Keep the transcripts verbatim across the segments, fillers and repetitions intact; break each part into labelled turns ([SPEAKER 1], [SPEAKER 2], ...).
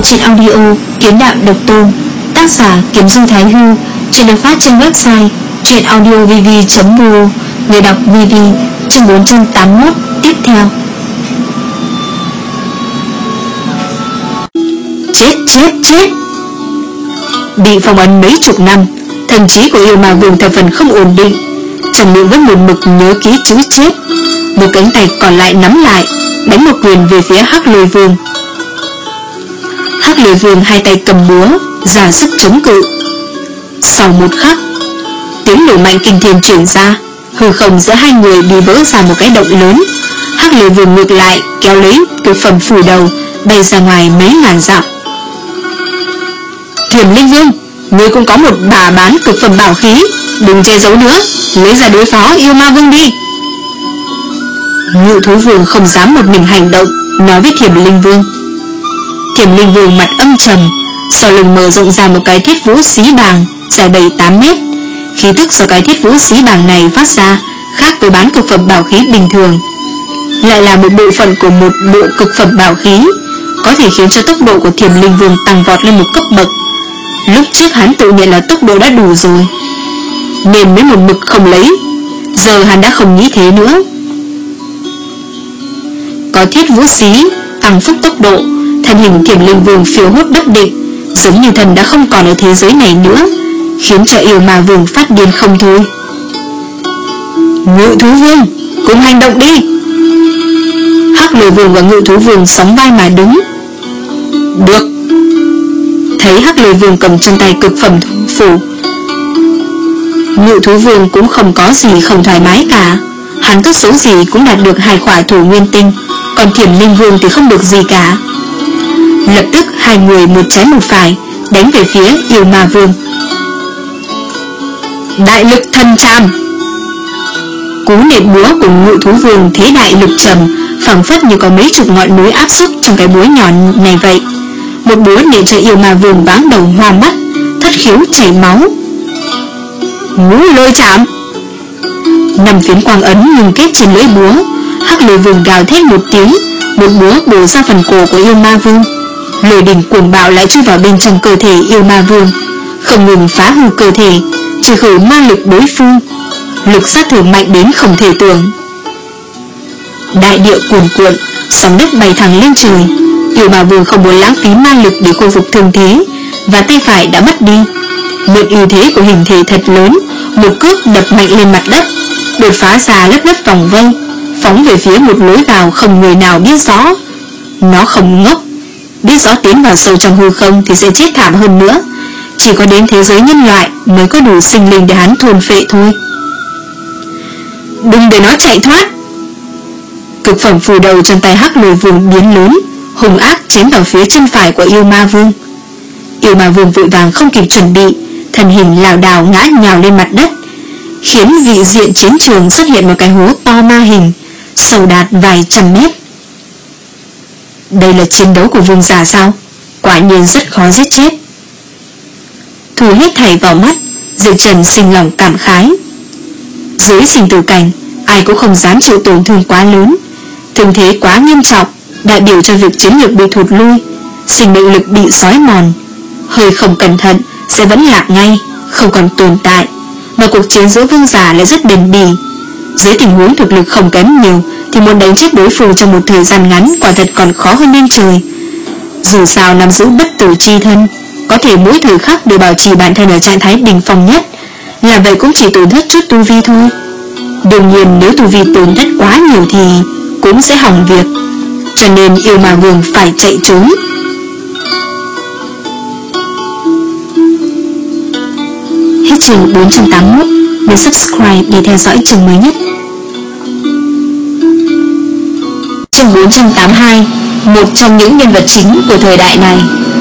[SPEAKER 1] truyện audio Kiếm Đạo Độc Tôn, tác giả Kiếm Du Thái Hư, truyện được phát trên website truyện audio v v chấm v o, người đọc vê vê. Chương bốn trăm tám mươi mốt tiếp theo. Chết chết chết! Bị phong ấn mấy chục năm, thần trí của yêu ma vương thập phần không ổn định, trong miệng vẫn một mực nhớ ký chữ chết. Một cánh tay còn lại nắm lại, đánh một quyền về phía Hắc Lôi Vương. Hắc Lôi Vương hai tay cầm búa, ra sức chống cự. Sau một khắc, tiếng nổ mạnh kinh thiên truyền ra, hư không giữa hai người bị vỡ ra một cái động lớn. Hắc Lôi Vương ngược lại kéo lấy cực phẩm phủ đầu, bay ra ngoài mấy ngàn dặm. Thiểm Linh Vương, ngươi cũng có một bà bán cực phẩm bảo khí, đừng che giấu nữa, lấy ra đối phó yêu ma vương đi. Ngự thú vương không dám một mình hành động, nói với Thiểm Linh Vương. Thiểm Linh Vương mặt âm trầm, sau lưng mở rộng ra một cái thiết vũ xí bàng dài bảy tám mét. Khí tức do cái thiết vũ xí bàng này phát ra khác với bán cực phẩm bảo khí bình thường, lại là một bộ phận của một bộ cực phẩm bảo khí, có thể khiến cho tốc độ của Thiểm Linh Vương tăng vọt lên một cấp bậc. Lúc trước hắn tự nhận là tốc độ đã đủ rồi, nên mới một mực không lấy. Giờ hắn đã không nghĩ thế nữa. Có thiết vũ xí tăng phúc tốc độ, thân hình Thiểm Linh Vương phiêu hốt bất định, giống như thần đã không còn ở thế giới này nữa, khiến cho yêu ma vương phát điên không thôi. Ngự thú vương, cùng hành động đi! Hắc Lôi Vương và Ngự thú vương sóng vai mà đứng. Được. Thấy Hắc Lôi Vương cầm trong tay cực phẩm phủ, Ngự thú vương cũng không có gì không thoải mái cả. Hắn tốt xấu gì cũng đạt được hai khỏa thủ nguyên tinh, còn Thiểm Linh Vương thì không được gì cả. Lập tức hai người một trái một phải đánh về phía yêu ma vương. Đại lực thần trảm! Cú nện búa của Ngự thú vương thế đại lực trầm, phảng phất như có mấy chục ngọn núi áp xúc trong cái búa nhỏ này vậy. Một búa nện cho yêu ma vương váng đầu hoa mắt, thất khiếu chảy máu. Ngũ lôi chạm! Năm phiến quang ấn ngừng kết trên lưỡi búa. Hắc Lôi Vương gào thét một tiếng, một búa bổ ra phần cổ của yêu ma vương. Lôi đỉnh cuồng bạo lại chui vào bên trong cơ thể yêu ma vương, không ngừng phá hư cơ thể, trừ khử ma lực đối phương. Lực sát thương mạnh đến không thể tưởng. Đại địa cuồn cuộn, sóng đất bay thẳng lên trời. Yêu ma vương không muốn lãng phí ma lực để khôi phục thương thế, và tay phải đã mất đi. Mượn ưu thế của hình thể thật lớn, một cước đập mạnh lên mặt đất, đột phá ra lớp lớp vòng vây, phóng về phía một lối vào không người nào biết rõ. Nó không ngốc, biết rõ tiến vào sâu trong hư không thì sẽ chết thảm hơn nữa. Chỉ có đến thế giới nhân loại mới có đủ sinh linh để hắn thuần phệ thôi. Đừng để nó chạy thoát! Cực phẩm phù đầu trong tay Hắc Lôi Vương biến lớn, hung ác chém vào phía chân phải của yêu ma vương. Yêu ma vương vội vàng không kịp chuẩn bị, thân hình lảo đảo ngã nhào lên mặt đất, khiến vị diện chiến trường xuất hiện một cái hố to ma hình, sâu đạt vài trăm mét. Đây là chiến đấu của vương giả sao? Quả nhiên rất khó giết chết. Thu hết thảy vào mắt, Diệp Trần sinh lòng cảm khái. Dưới sinh tử cảnh, ai cũng không dám chịu tổn thương quá lớn. Thương thế quá nghiêm trọng đại biểu cho việc chiến lược bị thụt lui, sinh mệnh lực bị xói mòn. Hơi không cẩn thận sẽ vẫn lạc ngay, không còn tồn tại. Mà cuộc chiến giữa vương giả lại rất bền bỉ. Dưới tình huống thực lực không kém nhiều thì muốn đánh chết đối phương trong một thời gian ngắn quả thật còn khó hơn lên trời. Dù sao nắm giữ bất tử chi thân, có thể mỗi thời khắc đều bảo trì bản thân ở trạng thái đỉnh phong nhất, làm vậy cũng chỉ tổn thất chút tu vi thôi. Đương nhiên nếu tu vi tổn thất quá nhiều thì cũng sẽ hỏng việc, cho nên yêu ma vương phải chạy trốn. Hết chương bốn trăm tám mươi mốt. Nhấn subscribe để theo dõi chương mới nhất. Chương bốn trăm tám mươi hai. Một trong những nhân vật chính của thời đại này.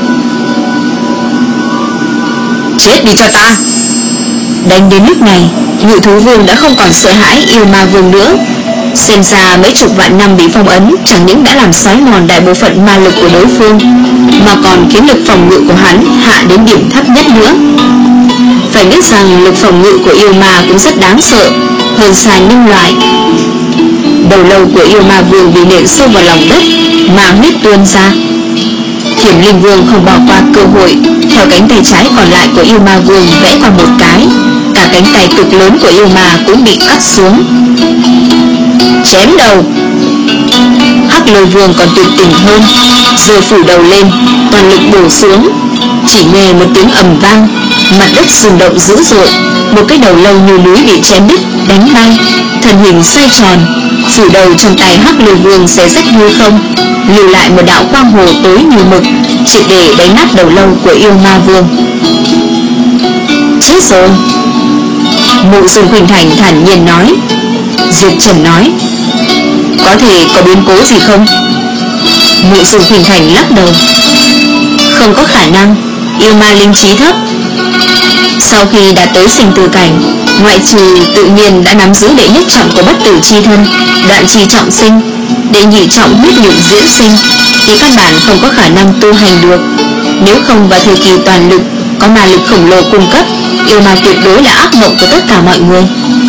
[SPEAKER 1] Chết đi cho ta! Đánh đến lúc này, Ngự thú vương đã không còn sợ hãi yêu ma vương nữa. Xem ra mấy chục vạn năm bị phong ấn chẳng những đã làm xói mòn đại bộ phận ma lực của đối phương, mà còn khiến lực phòng ngự của hắn hạ đến điểm thấp nhất nữa. Phải biết rằng lực phòng ngự của yêu ma cũng rất đáng sợ, hơn xa nhân loại. Đầu lâu của yêu ma vương bị nện sâu vào lòng đất, mà huyết tuôn ra. Thiểm Linh Vương không bỏ qua cơ hội, theo cánh tay trái còn lại của yêu ma vương vẽ qua một cái, cả cánh tay cực lớn của yêu ma cũng bị cắt xuống. Chém đầu. Hắc Lôi Vương còn tuyệt tình hơn, giơ phủ đầu lên, toàn lực bổ xuống. Chỉ nghe một tiếng ầm vang, mặt đất rung động dữ dội, một cái đầu lâu như núi bị chém đứt, đánh bay, thân hình xoay tròn, phủ đầu trong tay Hắc Lôi Vương xé rách hư không, lưu lại một đạo quang hồ tối như mực, triệt để đánh nát đầu lâu của yêu ma vương. Chết rồi. Mộ Dung Khuynh Thành thản nhiên nói. Diệp Trần nói, có thể có biến cố gì không? Mộ Dung Khuynh Thành lắc đầu. Không có khả năng, yêu ma linh trí thấp. Sau khi đạt tới sinh tử cảnh, ngoại trừ tự nhiên đã nắm giữ đệ nhất trọng của bất tử chi thân, đoạn chi trọng sinh, đệ nhị trọng huyết nhục diễn sinh, thì căn bản không có khả năng tu hành được. Nếu không vào thời kỳ toàn lực, có ma lực khổng lồ cung cấp, yêu ma tuyệt đối là ác mộng của tất cả mọi người.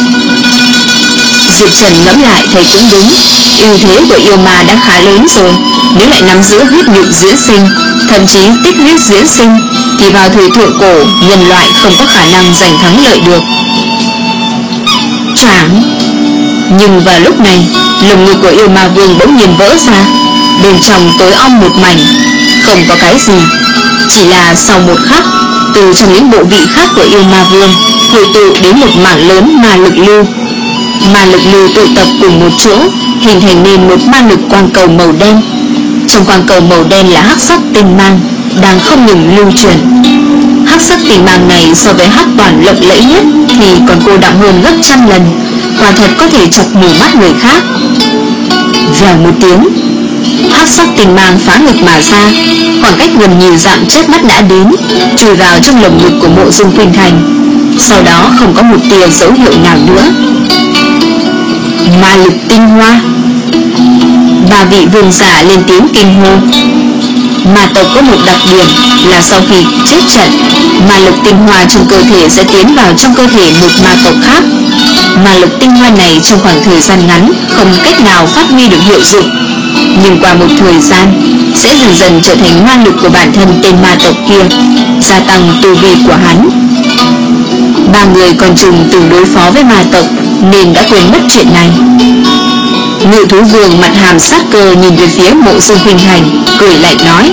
[SPEAKER 1] Diệp Trần ngẫm lại thấy cũng đúng, ưu thế của yêu ma đã khá lớn rồi. Nếu lại nắm giữ huyết nhục diễn sinh, thậm chí tích huyết diễn sinh, thì vào thời thượng cổ nhân loại không có khả năng giành thắng lợi được. Choảng. Nhưng vào lúc này, lồng ngực của yêu ma vương bỗng nhiên vỡ ra, bên trong tối om một mảnh, không có cái gì, chỉ là sau một khắc, từ trong những bộ vị khác của yêu ma vương hội tụ đến một mảng lớn ma lực lưu. Ma lực lưu tụ tập cùng một chỗ, hình thành nên một ma lực quang cầu màu đen. Trong quang cầu màu đen là hắc sắc tinh mang đang không ngừng lưu truyền. Hắc sắc tinh mang này so với hắc toàn lộng lẫy nhất thì còn cô đọng hơn gấp trăm lần, quả thật có thể chọc mù mắt người khác. Vèo một tiếng, hắc sắc tinh mang phá ngực mà ra, khoảng cách gần nhiều dặm chớp mắt đã đến, chui vào trong lồng ngực của Mộ Dung Khuynh Thành. Sau đó không có một tia dấu hiệu nào nữa. Ma lực tinh hoa. Ba vị vương giả lên tiếng kinh hô. Ma tộc có một đặc điểm là sau khi chết trận, ma lực tinh hoa trong cơ thể sẽ tiến vào trong cơ thể một ma tộc khác. Ma lực tinh hoa này trong khoảng thời gian ngắn không cách nào phát huy được hiệu dụng, nhưng qua một thời gian sẽ dần dần trở thành ma lực của bản thân tên ma tộc kia, gia tăng tu vi của hắn. Ba người còn chừng từng đối phó với ma tộc nên đã quên mất chuyện này. Ngự thú vương mặt hàm sát cơ nhìn về phía Mộ Dung Khuynh Thành, cười lạnh nói: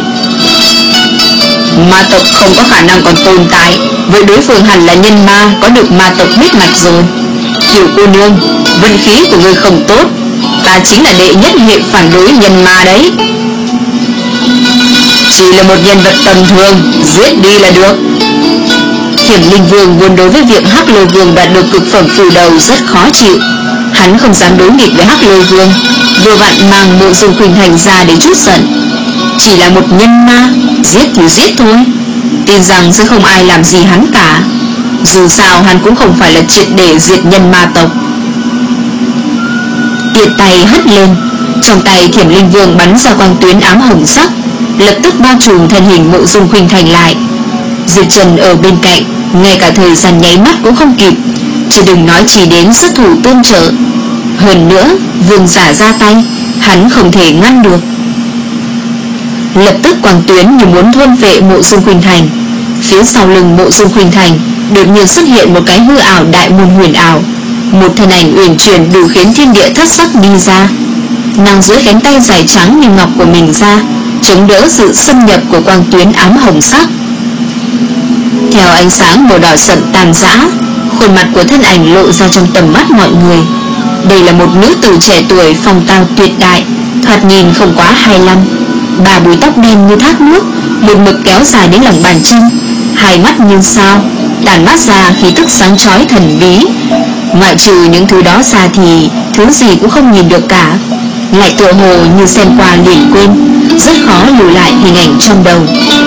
[SPEAKER 1] Ma tộc không có khả năng còn tồn tại, vậy đối phương hẳn là nhân ma có được ma tộc huyết mạch rồi. Tiểu cô nương, vận khí của ngươi không tốt, ta chính là đệ nhất hệ phản đối nhân ma đấy. Chỉ là một nhân vật tầm thường, giết đi là được. Thiểm Linh Vương vốn đối với việc Hắc Lôi Vương đạt được cực phẩm phù đầu rất khó chịu. Hắn không dám đối nghịch với Hắc Lôi Vương, vừa vặn mang Mộ Dung Khuynh Thành ra để trút giận. Chỉ là một nhân ma, giết thì giết thôi, tin rằng sẽ không ai làm gì hắn cả. Dù sao hắn cũng không phải là triệt để diệt nhân ma tộc. Tiện tay hất lên, trong tay Thiểm Linh Vương bắn ra quang tuyến ám hồng sắc, lập tức bao trùm thân hình Mộ Dung Khuynh Thành lại. Diệp Trần ở bên cạnh, ngay cả thời gian nháy mắt cũng không kịp, chứ đừng nói chỉ đến xuất thủ tương trợ. Hơn nữa, vương giả ra tay, hắn không thể ngăn được. Lập tức quang tuyến như muốn thôn vệ Mộ Dung Khuynh Thành. Phía sau lưng Mộ Dung Khuynh Thành đột nhiên xuất hiện một cái hư ảo đại môn huyền ảo, một thân ảnh uyển chuyển đủ khiến thiên địa thất sắc đi ra. Nàng duỗi cánh tay dài trắng như ngọc của mình ra, chống đỡ sự xâm nhập của quang tuyến ám hồng sắc. Theo ánh sáng màu đỏ sậm tàn rã, khuôn mặt của thân ảnh lộ ra trong tầm mắt mọi người. Đây là một nữ tử trẻ tuổi phong tao tuyệt đại, thoạt nhìn không quá hai mươi lăm. Ba búi tóc đen như thác nước, một mực kéo dài đến lòng bàn chân, hai mắt như sao, tản mát ra khí tức sáng chói thần bí. Ngoại trừ những thứ đó ra thì thứ gì cũng không nhìn được cả, lại tựa hồ như xem qua liền quên, rất khó lưu lại hình ảnh trong đầu.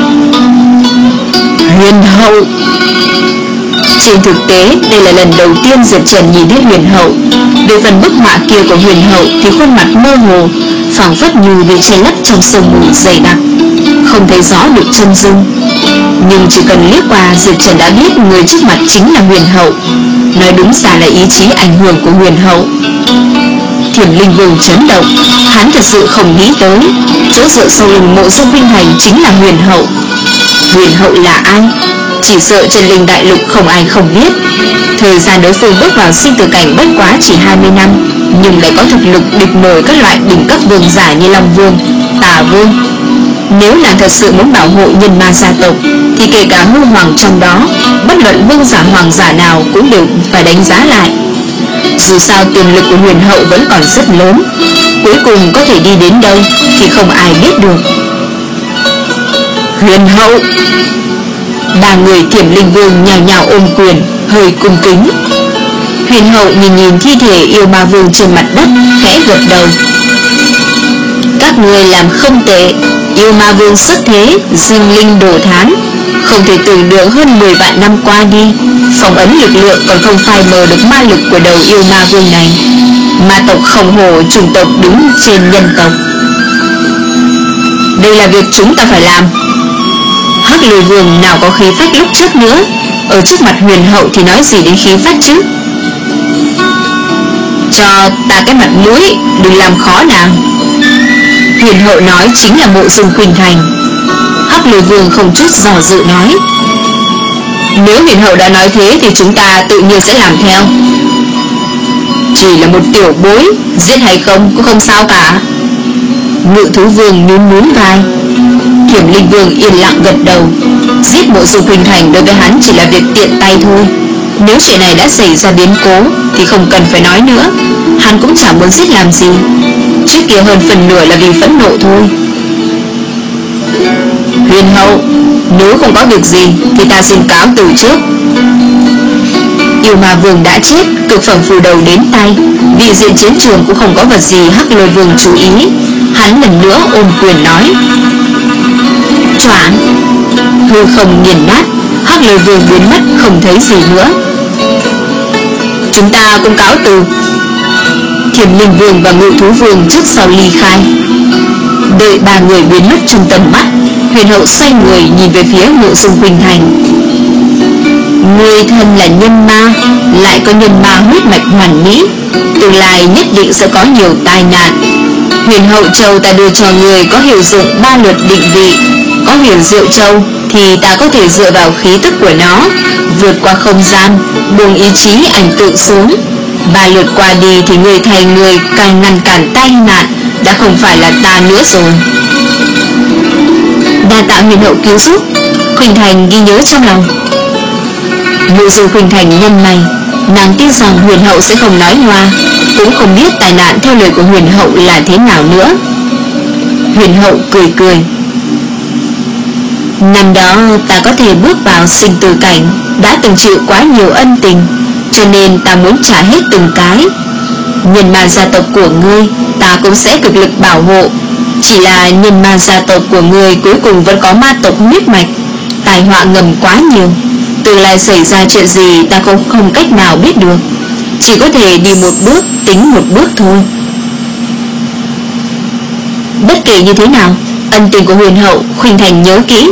[SPEAKER 1] Huyền hậu. Trên thực tế, đây là lần đầu tiên Diệp Trần nhìn thấy huyền hậu. Về phần bức họa kia của huyền hậu thì khuôn mặt mơ hồ, phảng phất như bị che lấp trong sương mù dày đặc, không thấy rõ được chân dung. Nhưng chỉ cần liếc qua, Diệp Trần đã biết người trước mặt chính là huyền hậu. Nói đúng ra là ý chí ảnh hưởng của huyền hậu. Thiểm Linh Vương chấn động. Hắn thật sự không nghĩ tới chỗ dựa sau lưng Mộ Dung Khuynh Thành chính là Huyền Hậu. Huyền Hậu là ai? Chỉ sợ trên Linh Đại Lục không ai không biết. Thời gian đối phương bước vào sinh tử cảnh bất quá chỉ hai mươi năm, nhưng lại có thực lực địch nổi các loại đỉnh cấp vương giả như Long Vương, Tà Vương. Nếu nàng thật sự muốn bảo hộ nhân ma gia tộc, thì kể cả hư hoàng trong đó, bất luận vương giả hoàng giả nào cũng đều phải đánh giá lại. Dù sao tiềm lực của Huyền Hậu vẫn còn rất lớn, cuối cùng có thể đi đến đâu thì không ai biết được. Huyền Hậu! Ba người Thiểm Linh Vương nhào nhào ôm quyền, hơi cung kính. Huyền Hậu nhìn nhìn thi thể yêu ma vương trên mặt đất, khẽ gật đầu. Các người làm không tệ. Yêu ma vương xuất thế, sinh linh đổ thán, không thể tưởng được hơn mười vạn năm qua đi, phong ấn lực lượng còn không phai mờ được ma lực của đầu yêu ma vương này. Ma tộc khổng hổ chủng tộc đứng trên nhân tộc. Đây là việc chúng ta phải làm. Hắc Lôi Vương nào có khí phách lúc trước nữa, ở trước mặt Huyền Hậu thì nói gì đến khí phách chứ. Cho ta cái mặt mũi, đừng làm khó nàng. Huyền Hậu nói chính là Mộ Dung Khuynh Thành. Hắc Lôi Vương không chút dò dự nói, nếu Huyền Hậu đã nói thế thì chúng ta tự nhiên sẽ làm theo. Chỉ là một tiểu bối, giết hay không cũng không sao cả. Ngự Thú Vương nhún nhún vai. Thiểm Linh Vương yên lặng gật đầu. Giết Mộ Dung Khuynh Thành đối với hắn chỉ là việc tiện tay thôi. Nếu chuyện này đã xảy ra biến cố thì không cần phải nói nữa. Hắn cũng chẳng muốn giết làm gì. Trước kia hơn phần nửa là vì phẫn nộ thôi. Huyền Hậu, nếu không có việc gì thì ta xin cáo từ trước. Yêu ma vương đã chết, cực phẩm phù đầu đến tay, vị diện chiến trường cũng không có vật gì Hắc Lôi Vương chú ý. Hắn lần nữa ôm quyền nói. Choảng, hư không nghiền nát, Hắc Lôi Vương biến mất không thấy gì nữa. Chúng ta cũng cáo từ. Thiểm Linh Vương và Ngự Thú Vương trước sau ly khai. Đợi ba người biến mất trong tầm mắt, Huyền Hậu xoay người nhìn về phía Mộ Dung Khuynh Thành. Người thân là nhân ma, lại có nhân ma huyết mạch hoàn mỹ, tương lai nhất định sẽ có nhiều tai nạn. Huyền Hậu Châu ta đưa cho người có hiệu dụng ba lượt định vị. Có Huyền Diệu Châu thì ta có thể dựa vào khí tức của nó vượt qua không gian, buông ý chí ảnh tự xuống. Ba lượt qua đi thì người thầy người càng ngăn cản tai nạn đã không phải là ta nữa rồi. Đa tạ Huyền Hậu cứu giúp. Khuynh Thành ghi nhớ trong lòng. Mộ Dung Khuynh Thành nhân mày, nàng tin rằng Huyền Hậu sẽ không nói hoa, cũng không biết tai nạn theo lời của Huyền Hậu là thế nào nữa. Huyền Hậu cười cười. Năm đó ta có thể bước vào sinh tử cảnh, đã từng chịu quá nhiều ân tình, cho nên ta muốn trả hết từng cái. Nhân ma gia tộc của ngươi ta cũng sẽ cực lực bảo hộ. Chỉ là nhân ma gia tộc của ngươi cuối cùng vẫn có ma tộc huyết mạch, tai họa ngầm quá nhiều. Tương lai xảy ra chuyện gì ta cũng không cách nào biết được, chỉ có thể đi một bước tính một bước thôi. Bất kể như thế nào, ân tình của Huyền Hậu Khuynh Thành nhớ kỹ.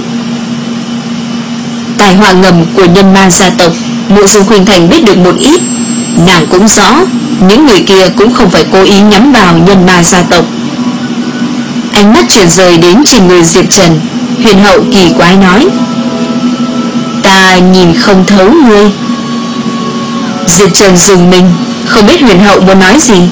[SPEAKER 1] Tai họa ngầm của nhân ma gia tộc Mộ Dung Khuynh Thành biết được một ít. Nàng cũng rõ những người kia cũng không phải cố ý nhắm vào nhân ma gia tộc. Ánh mắt chuyển rời đến trên người Diệp Trần. Huyền Hậu kỳ quái nói, ta nhìn không thấu ngươi. Diệp Trần dùng mình, không biết Huyền Hậu muốn nói gì.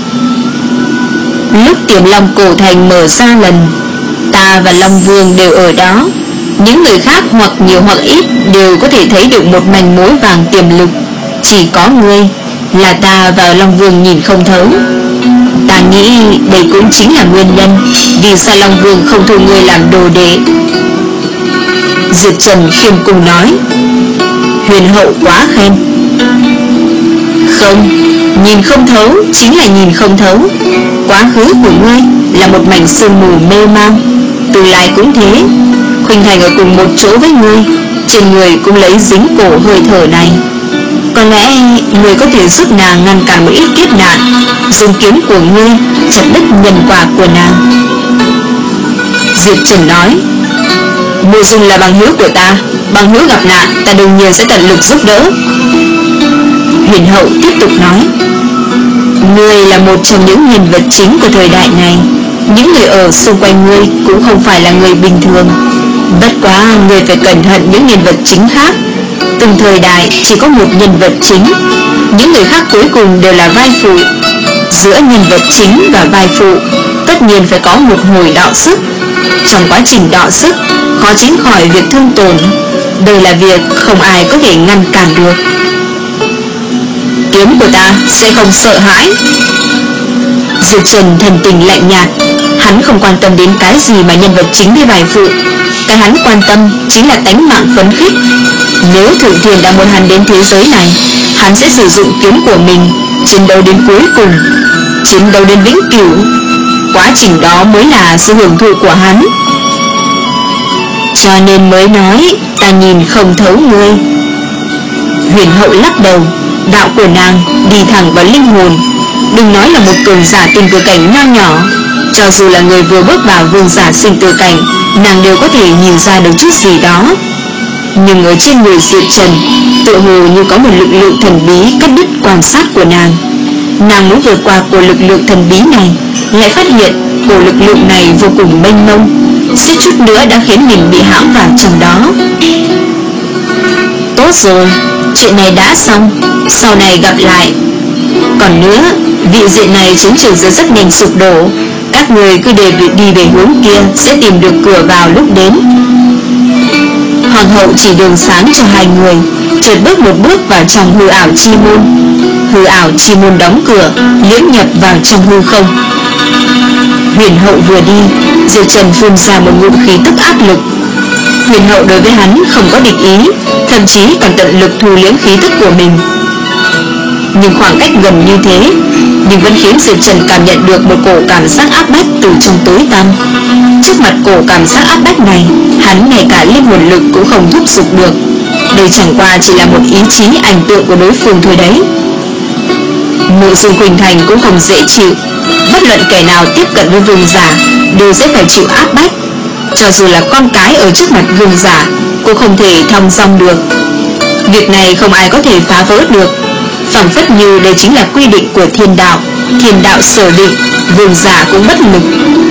[SPEAKER 1] Lúc Tiềm Long cổ thành mở ra lần, ta và Long Vương đều ở đó. Những người khác hoặc nhiều hoặc ít đều có thể thấy được một manh mối vàng tiềm lực. Chỉ có ngươi là ta và Long Vương nhìn không thấu. Ta nghĩ đây cũng chính là nguyên nhân vì sao Long Vương không thu ngươi làm đồ đệ. Diệp Trần khiêm cung nói. Huyền Hậu quá khen. Không, nhìn không thấu chính là nhìn không thấu. Quá khứ của ngươi là một mảnh sương mù mê mang, tương lai cũng thế. Khuynh Thành ở cùng một chỗ với ngươi, trên người cũng lấy dính cổ hơi thở này. Có lẽ ngươi có thể giúp nàng ngăn cản một ít kiếp nạn, dùng kiếm của ngươi chặt đứt nhân quả của nàng. Diệp Trần nói. Mộ Dung là bằng hữu của ta, bằng hữu gặp nạn ta đương nhiên sẽ tận lực giúp đỡ. Huyền Hậu tiếp tục nói. Ngươi là một trong những nhân vật chính của thời đại này. Những người ở xung quanh ngươi cũng không phải là người bình thường. Bất quá ngươi phải cẩn thận những nhân vật chính khác. Từng thời đại chỉ có một nhân vật chính, những người khác cuối cùng đều là vai phụ. Giữa nhân vật chính và vai phụ tất nhiên phải có một hồi đọ sức. Trong quá trình đọ sức, khó tránh khỏi việc thương tổn. Đây là việc không ai có thể ngăn cản được. Kiếm của ta sẽ không sợ hãi. Diệp Trần thần tình lạnh nhạt. Hắn không quan tâm đến cái gì mà nhân vật chính với vai phụ. Cái hắn quan tâm chính là tánh mạng phấn khích. Nếu Thượng Thiên đã muốn hắn đến thế giới này, hắn sẽ sử dụng kiếm của mình chiến đấu đến cuối cùng, chiến đấu đến vĩnh cửu. Quá trình đó mới là sự hưởng thụ của hắn. Cho nên mới nói ta nhìn không thấu ngươi. Huyền Hậu lắc đầu. Đạo của nàng đi thẳng vào linh hồn. Đừng nói là một cường giả tinh tử cảnh nho nhỏ, cho dù là người vừa bước vào vương giả sinh tử cảnh, nàng đều có thể nhìn ra được chút gì đó. Nhưng ở trên người Diệp Trần tựa hồ như có một lực lượng thần bí cắt đứt quan sát của nàng. Nàng muốn vượt qua của lực lượng thần bí này, lại phát hiện của lực lượng này vô cùng mênh mông, suýt chút nữa đã khiến mình bị hãm vào trong đó. Tốt rồi, chuyện này đã xong, sau này gặp lại. Còn nữa, vị diện này chiến trường sẽ rất nhanh sụp đổ. Các người cứ để đi về hướng kia sẽ tìm được cửa vào lúc đến. Hoàng hậu chỉ đường sáng cho hai người, chợt bước một bước vào trong hư ảo chi môn. Hư ảo chi môn đóng cửa, liễm nhập vào trong hư không. Huyền Hậu vừa đi, Diệp Trần phun ra một ngụm khí tức áp lực. Huyền Hậu đối với hắn không có địch ý, thậm chí còn tận lực thu liễm khí tức của mình. Nhưng khoảng cách gần như thế, nhưng vẫn khiến Diệp Trần cảm nhận được một cổ cảm giác áp bách từ trong tối tăm. Trước mặt cổ cảm giác áp bách này, hắn ngay cả linh hồn lực cũng không thúc giục được. Đây chẳng qua chỉ là một ý chí ảnh tượng của đối phương thôi đấy. Mộ Dung Khuynh Thành cũng không dễ chịu. Bất luận kẻ nào tiếp cận với vương giả đều sẽ phải chịu áp bách. Cho dù là con cái ở trước mặt vương giả cũng không thể thong dong được. Việc này không ai có thể phá vỡ được, phảng phất như đây chính là quy định của thiên đạo. Thiên đạo sở định, vương giả cũng bất lực.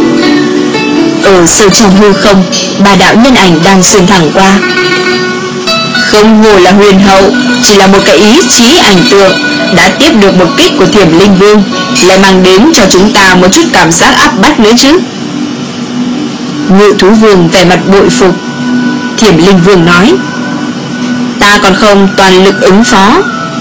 [SPEAKER 1] Ở sâu trong hư không, ba đạo nhân ảnh đang xuyên thẳng qua. Không ngờ là Huyền Hậu, chỉ là một cái ý chí ảnh tượng đã tiếp được một kích của Thiểm Linh Vương, lại mang đến cho chúng ta một chút cảm giác áp bách nữa chứ. Ngự thú vương vẻ mặt bội phục. Thiểm Linh Vương nói: ta còn không toàn lực ứng phó.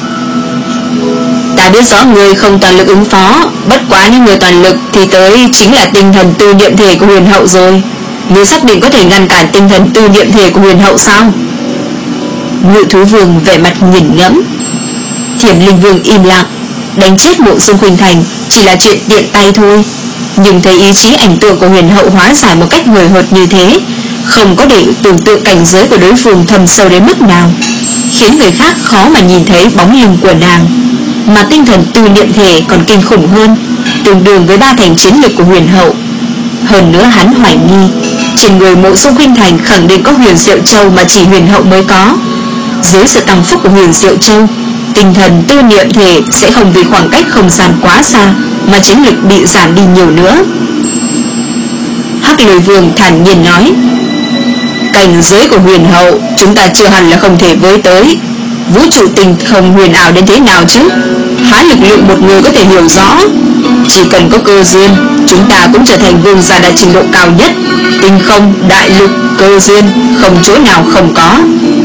[SPEAKER 1] Ta biết rõ người không toàn lực ứng phó, bất quá những người toàn lực thì tới chính là tinh thần tư niệm thể của Huyền Hậu rồi. Ngươi xác định có thể ngăn cản tinh thần tư niệm thể của Huyền Hậu sao? Ngự thú vương vẻ mặt nghiền ngẫm. Thiểm Linh Vương im lặng. Đánh chết Mộ Dung Khuynh Thành chỉ là chuyện tiện tay thôi, nhưng thấy ý chí ảnh tượng của Huyền Hậu hóa giải một cách hời hợt như thế, không có để tưởng tượng cảnh giới của đối phương thâm sâu đến mức nào, khiến người khác khó mà nhìn thấy bóng lưng của nàng. Mà tinh thần tư niệm thể còn kinh khủng hơn, tương đương với ba thành chiến lực của Huyền Hậu. Hơn nữa hắn hoài nghi trên người Mộ Dung Khuynh Thành khẳng định có Huyền Diệu Châu mà chỉ Huyền Hậu mới có. Dưới sự tăng phúc của Huyền Diệu Châu, tinh thần tư niệm thể sẽ không vì khoảng cách không gian quá xa mà chiến lực bị giảm đi nhiều nữa. Hắc Lôi Vương thản nhiên nói: cảnh giới của Huyền Hậu chúng ta chưa hẳn là không thể với tới. Vũ trụ tinh không huyền ảo đến thế nào chứ, há lực lượng một người có thể hiểu rõ. Chỉ cần có cơ duyên, chúng ta cũng trở thành vương giả đạt trình độ cao nhất. Tinh không, đại lục, cơ duyên, không chỗ nào không có.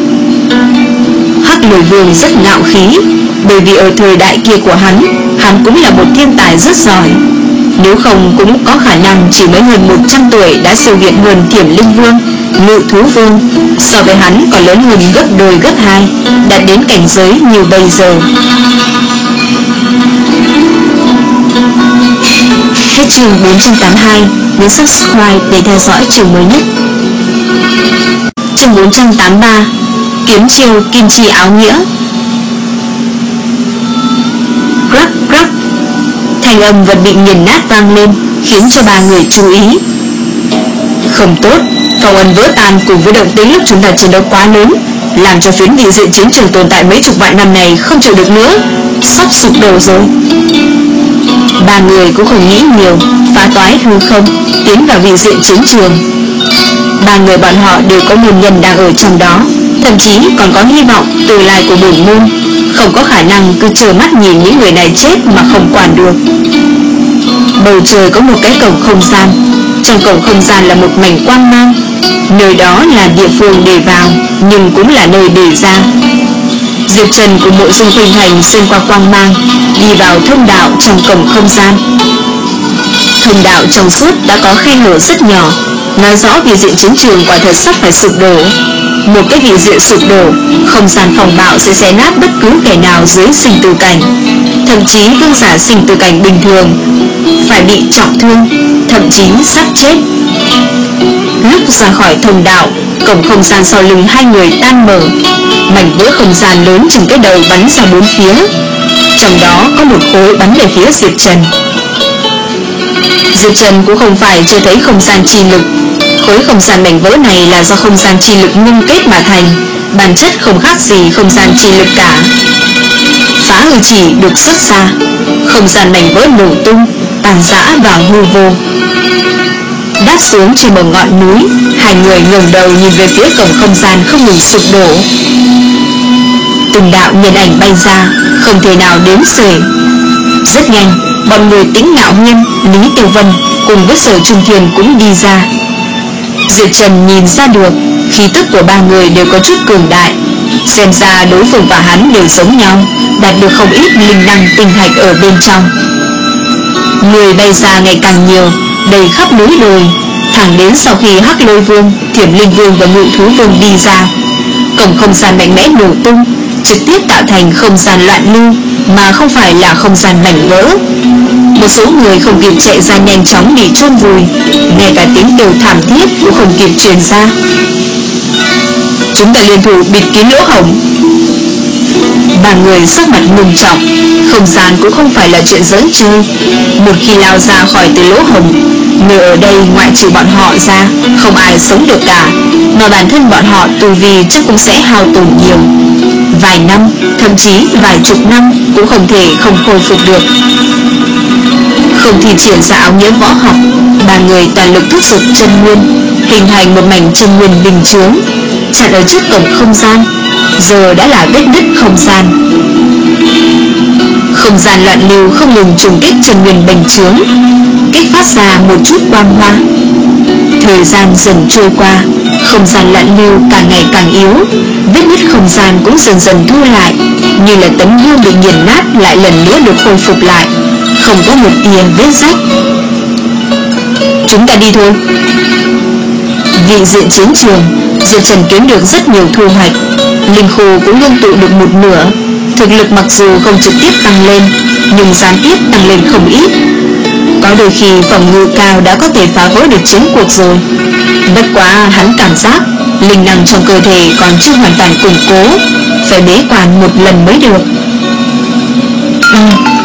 [SPEAKER 1] Hắc Lôi Vương rất ngạo khí, bởi vì ở thời đại kia của hắn, hắn cũng là một thiên tài rất giỏi. Nếu không cũng có khả năng chỉ mới hơn một trăm tuổi đã siêu việt hơn Thiểm Linh Vương, Ngự Thú Vương. So với hắn còn lớn hơn gấp đôi gấp hai, đạt đến cảnh giới như bây giờ. Hết chương bốn trăm tám mươi hai. Nhấn subscribe để theo dõi chương mới nhất. Chương bốn trăm tám mươi ba. Kiếm chiêu kim chi áo nghĩa. Crack crack, thanh âm vật bị nghiền nát vang lên, khiến cho ba người chú ý. Không tốt, phong ấn vỡ tan cùng với động tĩnh lúc chúng ta chiến đấu quá lớn, làm cho phiến vị diện chiến trường tồn tại mấy chục vạn năm này không chịu được nữa, sắp sụp đổ rồi. Ba người cũng không nghĩ nhiều, phá toái hư không, tiến vào vị diện chiến trường. Ba người bọn họ đều có môn nhân đang ở trong đó, thậm chí còn có hy vọng tương lai của bổn môn, không có khả năng cứ trơ mắt nhìn những người này chết mà không quản được. Bầu trời có một cái cổng không gian, trong cổng không gian là một mảnh quang mang, nơi đó là địa phương để vào, nhưng cũng là nơi để ra. Diệp Trần cùng Mộ Dung Khuynh Thành xuyên qua quang mang, đi vào thông đạo trong cổng không gian. Thông đạo trong suốt đã có khe hở rất nhỏ, nói rõ vị diện chiến trường quả thật sắp phải sụp đổ. Một cái vị diện sụp đổ, không gian phòng bạo sẽ xé nát bất cứ kẻ nào dưới sinh tử cảnh, thậm chí vương giả sinh tử cảnh bình thường phải bị trọng thương, thậm chí sắp chết. Lúc ra khỏi thông đạo, cổng không gian sau lưng hai người tan mở, mảnh vỡ không gian lớn chừng cái đầu bắn ra bốn phía, trong đó có một khối bắn về phía Diệp Trần. Diệp Trần cũng không phải chưa thấy không gian chi lực. Khối không gian mảnh vỡ này là do không gian chi lực ngưng kết mà thành, bản chất không khác gì không gian chi lực cả. Phá hư chỉ được xuất ra, không gian mảnh vỡ nổ tung, tàn rã vào hư vô. Đáp xuống trên một ngọn núi, hai người ngẩng đầu nhìn về phía cổng không gian không ngừng sụp đổ. Từng đạo nhân ảnh bay ra, không thể nào đếm xuể. Rất nhanh, bọn người Tĩnh Ngạo Nhiên, Lý Tiểu Vân cùng với Sở Trung Thiên cũng đi ra. Diệp Trần nhìn ra được khí tức của ba người đều có chút cường đại, xem ra đối phương và hắn đều giống nhau, đạt được không ít linh năng tinh thạch ở bên trong. Người bay ra ngày càng nhiều, đầy khắp núi đồi, thẳng đến sau khi Hắc Lôi Vương, Thiểm Linh Vương và Ngự Thú Vương đi ra, cổng không gian mạnh mẽ nổ tung, trực tiếp tạo thành không gian loạn lưu, mà không phải là không gian mảnh vỡ. Một số người không kịp chạy ra nhanh chóng bị chôn vùi, ngay cả tiếng kêu thảm thiết cũng không kịp truyền ra. Chúng ta liên thủ bịt kín lỗ hổng. Ba người sắc mặt ngưng trọng, không gian cũng không phải là chuyện giỡn chơi. Một khi lao ra khỏi từ lỗ hổng, người ở đây ngoại trừ bọn họ ra, không ai sống được cả, mà bản thân bọn họ tu vi chắc cũng sẽ hao tổn nhiều. Vài năm, thậm chí vài chục năm cũng không thể không khôi phục được. Không thi triển ra áo nghĩa võ học, ba người toàn lực thúc giục chân nguyên, hình thành một mảnh chân nguyên bình chướng, chặn ở trước cổng không gian, giờ đã là vết nứt không gian. Không gian loạn lưu không ngừng trùng kích chân nguyên bình chướng, kích phát ra một chút quang hoa. Thời gian dần trôi qua, không gian loạn lưu càng ngày càng yếu, vết nứt không gian cũng dần dần thu lại, như là tấm gương bị nghiền nát lại lần nữa được khôi phục lại, không có một tia vết rách. Chúng ta đi thôi. Vị diện chiến trường, Diệp Trần kiếm được rất nhiều thu hoạch, linh khu cũng ngưng tụ được một nửa. Thực lực mặc dù không trực tiếp tăng lên, nhưng gián tiếp tăng lên không ít. Có đôi khi phòng ngự cao đã có thể phá vỡ được chiến cuộc rồi. Bất quá hắn cảm giác linh năng trong cơ thể còn chưa hoàn toàn củng cố, phải bế quan một lần mới được. ừ.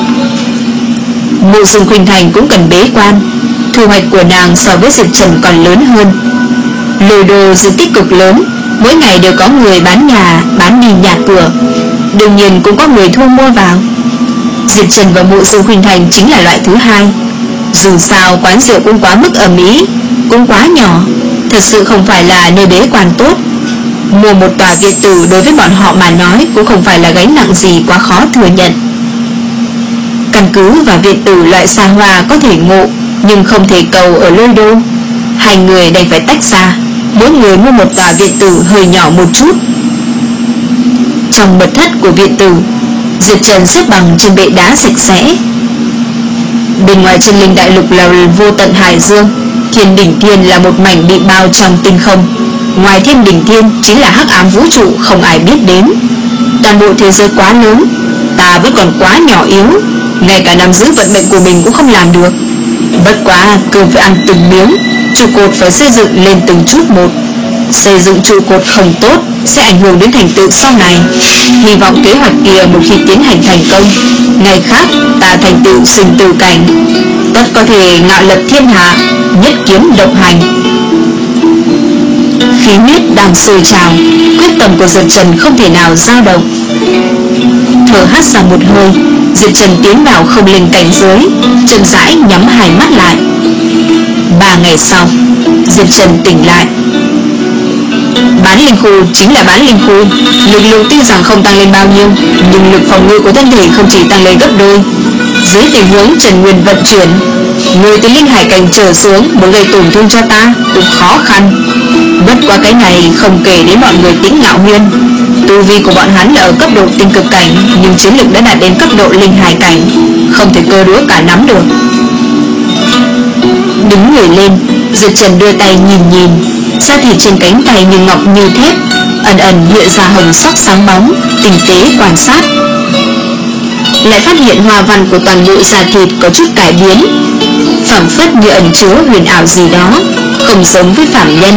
[SPEAKER 1] Mộ Dung Khuynh Thành cũng cần bế quan. Thu hoạch của nàng so với Diệp Trần còn lớn hơn. Lôi đồ diện tích cực lớn, mỗi ngày đều có người bán nhà, bán đi nhà cửa, đương nhiên cũng có người thu mua vào. Diệp Trần và Mộ Dung Khuynh Thành chính là loại thứ hai. Dù sao quán rượu cũng quá mức ầm ĩ, cũng quá nhỏ, thật sự không phải là nơi bế quan tốt. Mua một tòa biệt tử đối với bọn họ mà nói cũng không phải là gánh nặng gì quá khó thừa nhận. Căn cứ và biệt tử loại xa hoa có thể ngộ, nhưng không thể cầu ở Lôi Đô. Hai người đành phải tách ra, mỗi người mua một tòa biệt tử hơi nhỏ một chút. Trong mật thất của biệt tử, Diệp Trần xếp bằng trên bệ đá sạch sẽ. Bên ngoài chân linh đại lục là vô tận hải dương, thiên đỉnh thiên là một mảnh bị bao trong tinh không, ngoài thiên đỉnh thiên chính là hắc ám vũ trụ không ai biết đến. Toàn bộ thế giới quá lớn, ta vẫn còn quá nhỏ yếu, ngay cả nắm giữ vận mệnh của mình cũng không làm được. Bất quá cơm phải ăn từng miếng, trụ cột phải xây dựng lên từng chút một. Xây dựng trụ cột không tốt sẽ ảnh hưởng đến thành tựu sau này. Hy vọng kế hoạch kia một khi tiến hành thành công, ngày khác ta thành tựu sinh tử cảnh, tất có thể ngạo lập thiên hạ, nhất kiếm độc hành. Khí huyết đang sôi trào, quyết tâm của Diệp Trần không thể nào dao động. thở hắt ra một hơi, Diệp Trần tiến vào không linh cảnh giới, chậm rãi nhắm hai mắt lại. Ba ngày sau, Diệp Trần tỉnh lại. Bán linh khu chính là bán linh khu, lực lượng tuy rằng không tăng lên bao nhiêu, nhưng lực phòng ngự của thân thể không chỉ tăng lên gấp đôi. Dưới tình huống Trần Nguyên vận chuyển, người từ linh hải cảnh trở xuống muốn gây tổn thương cho ta cũng khó khăn. Bất qua cái này không kể đến bọn người Tĩnh Ngạo Huyên. Tu vi của bọn hắn là ở cấp độ tinh cực cảnh, nhưng chiến lực đã đạt đến cấp độ linh hải cảnh, không thể cơ đũa cả nắm được. Đứng người lên, Diệp Trần đưa tay nhìn nhìn, da thịt trên cánh tay như ngọc như thép, ẩn ẩn hiện ra hồng sắc sáng bóng, tinh tế quan sát. Lại phát hiện hoa văn của toàn bộ da thịt có chút cải biến, phảng phất như ẩn chứa huyền ảo gì đó, không giống với phàm nhân.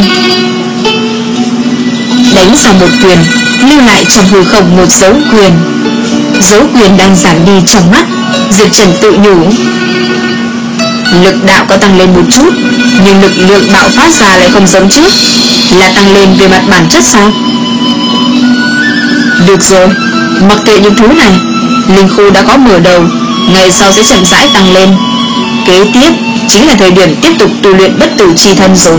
[SPEAKER 1] Đánh ra một quyền, lưu lại trong hư không một dấu quyền. Dấu quyền đang giảm đi trong mắt, Diệp Trần tự nhủ. Lực đạo có tăng lên một chút, nhưng lực lượng bạo phát ra lại không giống trước. Là tăng lên về mặt bản chất sao? Được rồi, mặc kệ những thứ này, linh khu đã có mở đầu, ngày sau sẽ chậm rãi tăng lên. Kế tiếp chính là thời điểm tiếp tục tu luyện bất tử chi thân rồi.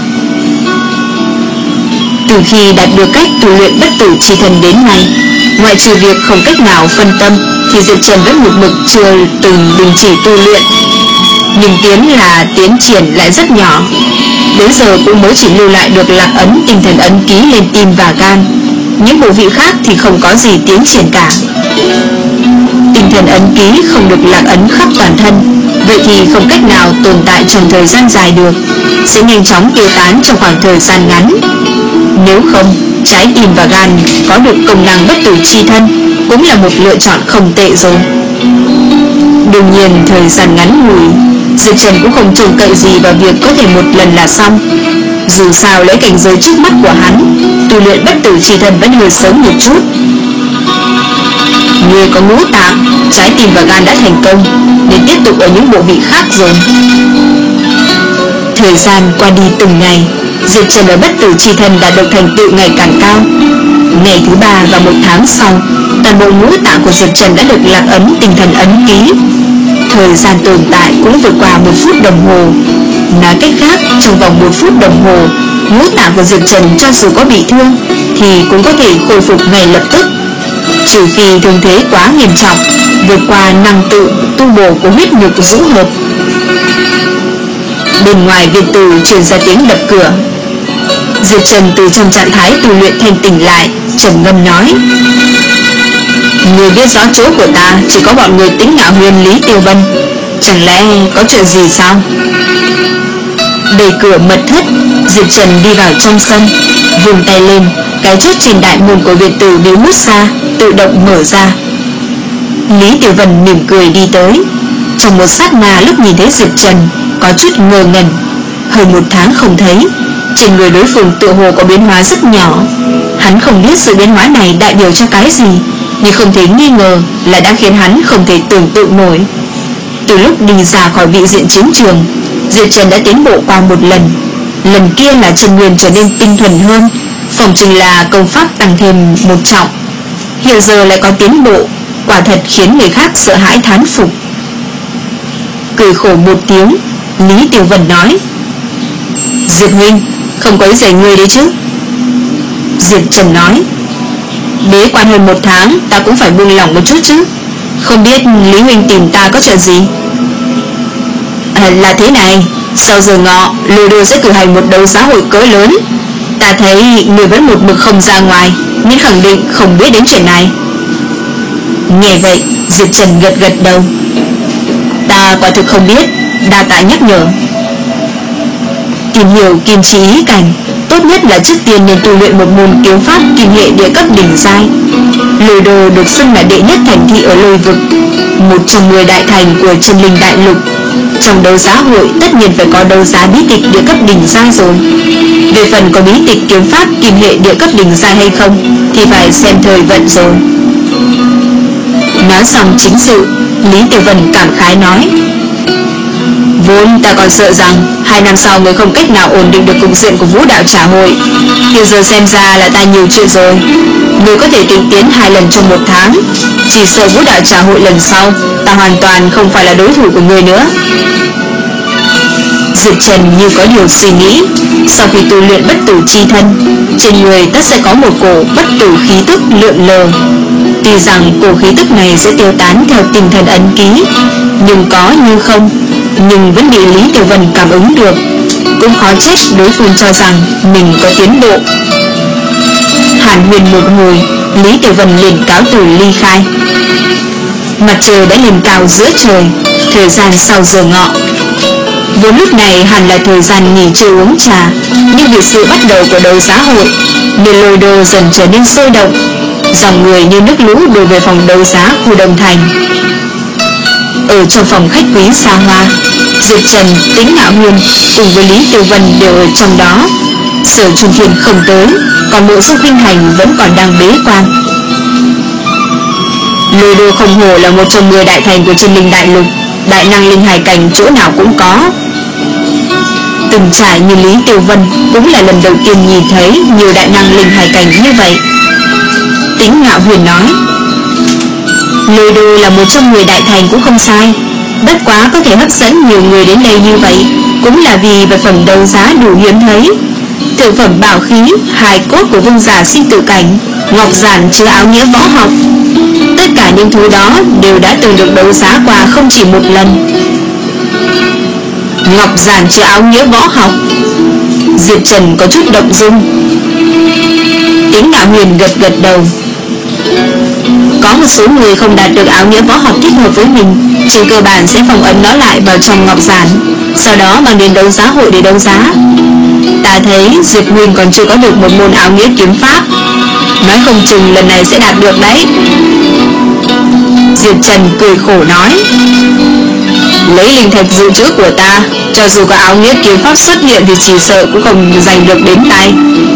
[SPEAKER 1] Từ khi đạt được cách tu luyện bất tử chi thân đến nay, ngoại trừ việc không cách nào phân tâm, thì Diệp Trần vẫn một mực chưa từng đình chỉ tu luyện. Nhưng tiến là tiến triển lại rất nhỏ, đến giờ cũng mới chỉ lưu lại được lạc ấn tinh thần ấn ký lên tim và gan. Những bộ vị khác thì không có gì tiến triển cả. Tinh thần ấn ký không được lạc ấn khắp toàn thân, vậy thì không cách nào tồn tại trong thời gian dài được, sẽ nhanh chóng tiêu tán trong khoảng thời gian ngắn. Nếu không, trái tim và gan có được công năng bất tử chi thân cũng là một lựa chọn không tệ rồi. Đương nhiên thời gian ngắn ngủi, Diệp Trần cũng không trông cậy gì vào việc có thể một lần là xong. Dù sao lấy cảnh giới trước mắt của hắn, tu luyện bất tử chi thân vẫn hơi sớm một chút. Người có ngũ tạng, trái tim và gan đã thành công, nên tiếp tục ở những bộ vị khác rồi. Thời gian qua đi từng ngày, Diệp Trần ở bất tử chi thân đã được thành tựu ngày càng cao. Ngày thứ ba và một tháng sau, toàn bộ ngũ tạng của Diệp Trần đã được lạc ấn tinh thần ấn ký. Thời gian tồn tại cũng vượt qua một phút đồng hồ. Nói cách khác, trong vòng một phút đồng hồ, ngũ tạng của Diệp Trần cho dù có bị thương thì cũng có thể khôi phục ngay lập tức, trừ phi thương thế quá nghiêm trọng, vượt qua năng tự tu bổ của huyết nhục dũ hợp. Bên ngoài viện tử truyền ra tiếng đập cửa. Diệp Trần từ trong trạng thái tu luyện thanh tỉnh lại, trầm ngâm nói: Người biết rõ chỗ của ta chỉ có bọn người Tĩnh Ngạo Huyên Lý Tiêu Vân, chẳng lẽ có chuyện gì sao? Đẩy cửa mật thất, Diệp Trần đi vào trong sân, vùng tay lên, cái chốt trên đại môn của viện tử bị mút ra, tự động mở ra. Lý Tiêu Vân mỉm cười đi tới. Trong một sát na lúc nhìn thấy Diệp Trần, có chút ngơ ngẩn. Hơn một tháng không thấy, trên người đối phương tựa hồ có biến hóa rất nhỏ. Hắn không biết sự biến hóa này đại biểu cho cái gì, nhưng không thể nghi ngờ là đã khiến hắn không thể tưởng tượng nổi. Từ lúc đi ra khỏi vị diện chiến trường, Diệp Trần đã tiến bộ qua một lần. Lần kia là chân nguyên trở nên tinh thuần hơn, phòng chừng là công pháp tăng thêm một trọng. Hiện giờ lại có tiến bộ, quả thật khiến người khác sợ hãi thán phục. Cười khổ một tiếng, Lý Tiểu Vân nói: Diệp huynh, không có ý giày ngươi đấy chứ? Diệp Trần nói: Bế quan hơn một tháng, ta cũng phải buông lỏng một chút chứ. Không biết Lý huynh tìm ta có chuyện gì? À, là thế này, sau giờ ngọ, Lôi Đô sẽ cử hành một đấu giá hội cỡ lớn. Ta thấy người vẫn một mực không ra ngoài, nên khẳng định không biết đến chuyện này. Nghe vậy, Diệp Trần gật gật đầu. Ta quả thực không biết, đa tạ nhắc nhở. Tìm hiểu kim chi ý cảnh, tốt nhất là trước tiên nên tu luyện một môn kiếm pháp kim hệ địa cấp đỉnh giai. Lôi Đô được xưng là đệ nhất thành thị ở Lôi vực, một trong mười đại thành của chân linh đại lục. Trong đấu giá hội tất nhiên phải có đấu giá bí tịch địa cấp đỉnh giai rồi. Về phần có bí tịch kiếm pháp kim hệ địa cấp đỉnh giai hay không thì phải xem thời vận rồi. Nói xong chính sự, Lý Tiểu Vân cảm khái nói: Vốn ta còn sợ rằng hai năm sau người không cách nào ổn định được cục diện của vũ đạo trà hội, hiện giờ xem ra là ta nhiều chuyện rồi. Người có thể tịnh tiến hai lần trong một tháng, Chỉ sợ vũ đạo trà hội lần sau ta hoàn toàn không phải là đối thủ của ngươi nữa. Diệp Trần như có điều suy nghĩ. Sau khi tu luyện bất tử chi thân, trên người tất sẽ có một cổ bất tử khí tức lượn lờ. Tuy rằng cổ khí tức này sẽ tiêu tán theo tinh thần ấn ký, nhưng có như không, nhưng vẫn bị Lý Tiểu Vân cảm ứng được. Cũng khó trách đối phương cho rằng mình có tiến bộ. Hàn huyền một hồi, Lý Tiểu Vân liền cáo từ ly khai. Mặt trời đã lên cao giữa trời, thời gian sau giờ ngọ. Vốn lúc này hẳn là thời gian nghỉ trưa uống trà, nhưng vì sự bắt đầu của đấu giá hội nên Lôi Đô dần trở nên sôi động. Dòng người như nước lũ đổ về phòng đấu giá khu Đông Thành. Ở trong phòng khách quý xa hoa, Diệp Trần, Tĩnh Ngạo Huyền cùng với Lý Tiểu Vân đều ở trong đó. Sở Trung Thiên không tới, còn Mộ Dung Khuynh Thành vẫn còn đang bế quan. Lôi Đô không hổ là một trong mười đại thành của Chân Linh Đại Lục, đại năng linh hải cảnh chỗ nào cũng có. Từng trải như Lý Tiểu Vân cũng là lần đầu tiên nhìn thấy nhiều đại năng linh hải cảnh như vậy. Tĩnh Ngạo Huyền nói, Lôi Đô là một trong mười đại thành cũng không sai, bất quá có thể hấp dẫn nhiều người đến đây như vậy cũng là vì vật phẩm đấu giá đủ hiếm thấy. Thượng phẩm bảo khí, hài cốt của vương giả sinh tử cảnh, ngọc giản chứa áo nghĩa võ học, tất cả những thứ đó đều đã từng được đấu giá qua không chỉ một lần. Ngọc giản chứa áo nghĩa võ học. Diệp Trần có chút động dung. Tĩnh Ngạo Huyền gật gật đầu. Có một số người không đạt được áo nghĩa võ học thích hợp với mình, trên cơ bản sẽ phong ấn nó lại vào trong ngọc giản, sau đó mang đến đấu giá hội để đấu giá. Ta thấy Diệp Nguyên còn chưa có được một môn áo nghĩa kiếm pháp, nói không chừng lần này sẽ đạt được đấy. Diệp Trần cười khổ nói, lấy linh thạch dự trữ của ta, cho dù có áo nghĩa kiếm pháp xuất hiện thì chỉ sợ cũng không giành được đến tay.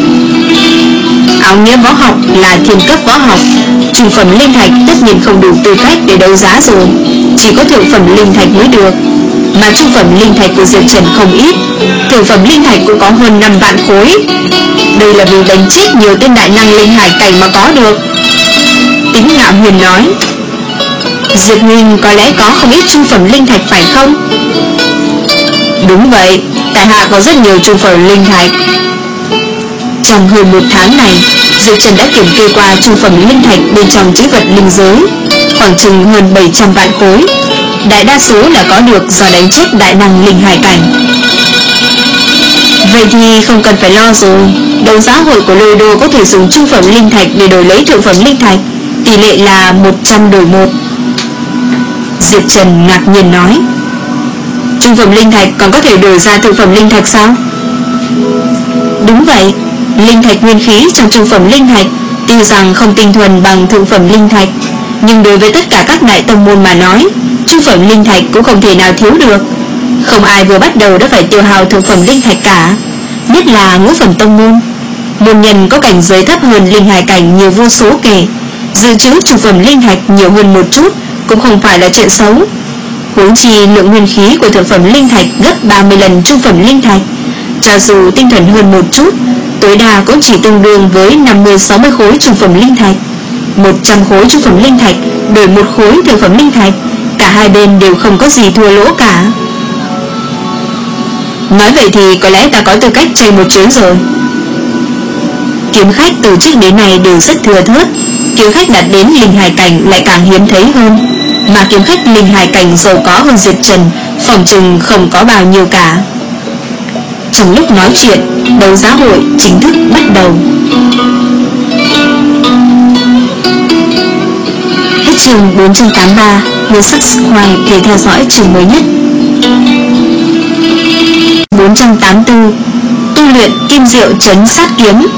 [SPEAKER 1] Áo nghĩa võ học là thiên cấp võ học, trung phẩm linh thạch tất nhiên không đủ tư cách để đấu giá rồi, chỉ có thượng phẩm linh thạch mới được. Mà trung phẩm linh thạch của Diệp Trần không ít, thượng phẩm linh thạch cũng có hơn năm vạn khối. Đây là vì đánh chết nhiều tên đại năng linh hải cảnh mà có được. Tĩnh Ngạo Huyền nói, Diệp Nguyên có lẽ có không ít trung phẩm linh thạch phải không? Đúng vậy, tại hạ có rất nhiều trung phẩm linh thạch. Trong hơn một tháng này, Diệp Trần đã kiểm kê qua trung phẩm linh thạch bên trong trữ vật linh giới, khoảng chừng hơn bảy trăm vạn khối. Đại đa số là có được do đánh chết đại năng linh hải cảnh. Vậy thì không cần phải lo rồi, đấu giá hội của Lôi Đô có thể dùng trung phẩm linh thạch để đổi lấy thượng phẩm linh thạch, tỷ lệ là một trăm đổi một. Diệp Trần ngạc nhiên nói, trung phẩm linh thạch còn có thể đổi ra thượng phẩm linh thạch sao? Đúng vậy, linh thạch nguyên khí trong trung phẩm linh thạch tuy rằng không tinh thuần bằng thượng phẩm linh thạch, nhưng đối với tất cả các đại tông môn mà nói, trung phẩm linh thạch cũng không thể nào thiếu được. Không ai vừa bắt đầu đã phải tiêu hao thượng phẩm linh thạch cả, nhất là ngũ phẩm tông môn. Môn nhân có cảnh giới thấp hơn linh hải cảnh nhiều vô số kể, dự trữ trung phẩm linh thạch nhiều hơn một chút cũng không phải là chuyện xấu. Huống chi lượng nguyên khí của thượng phẩm linh thạch gấp ba mươi lần trung phẩm linh thạch, cho dù tinh thuần hơn một chút, tối đa cũng chỉ tương đương với năm mươi sáu mươi khối trung phẩm linh thạch. một trăm khối trung phẩm linh thạch đổi một khối thượng phẩm linh thạch, cả hai bên đều không có gì thua lỗ cả. Nói vậy thì có lẽ ta có tư cách chơi một chuyến rồi. Kiếm khách từ trước đến nay đều rất thừa thớt, kiếm khách đạt đến linh hải cảnh lại càng hiếm thấy hơn, mà kiếm khách linh hải cảnh giàu có hơn Diệp Trần phòng chừng không có bao nhiêu cả. Trong lúc nói chuyện, đấu giá hội chính thức bắt đầu. Hết chương bốn trăm tám mươi ba, nhớ subscribe để theo dõi chương mới nhất. bốn trăm tám mươi tư, tu luyện kim diệu trấn sát kiếm.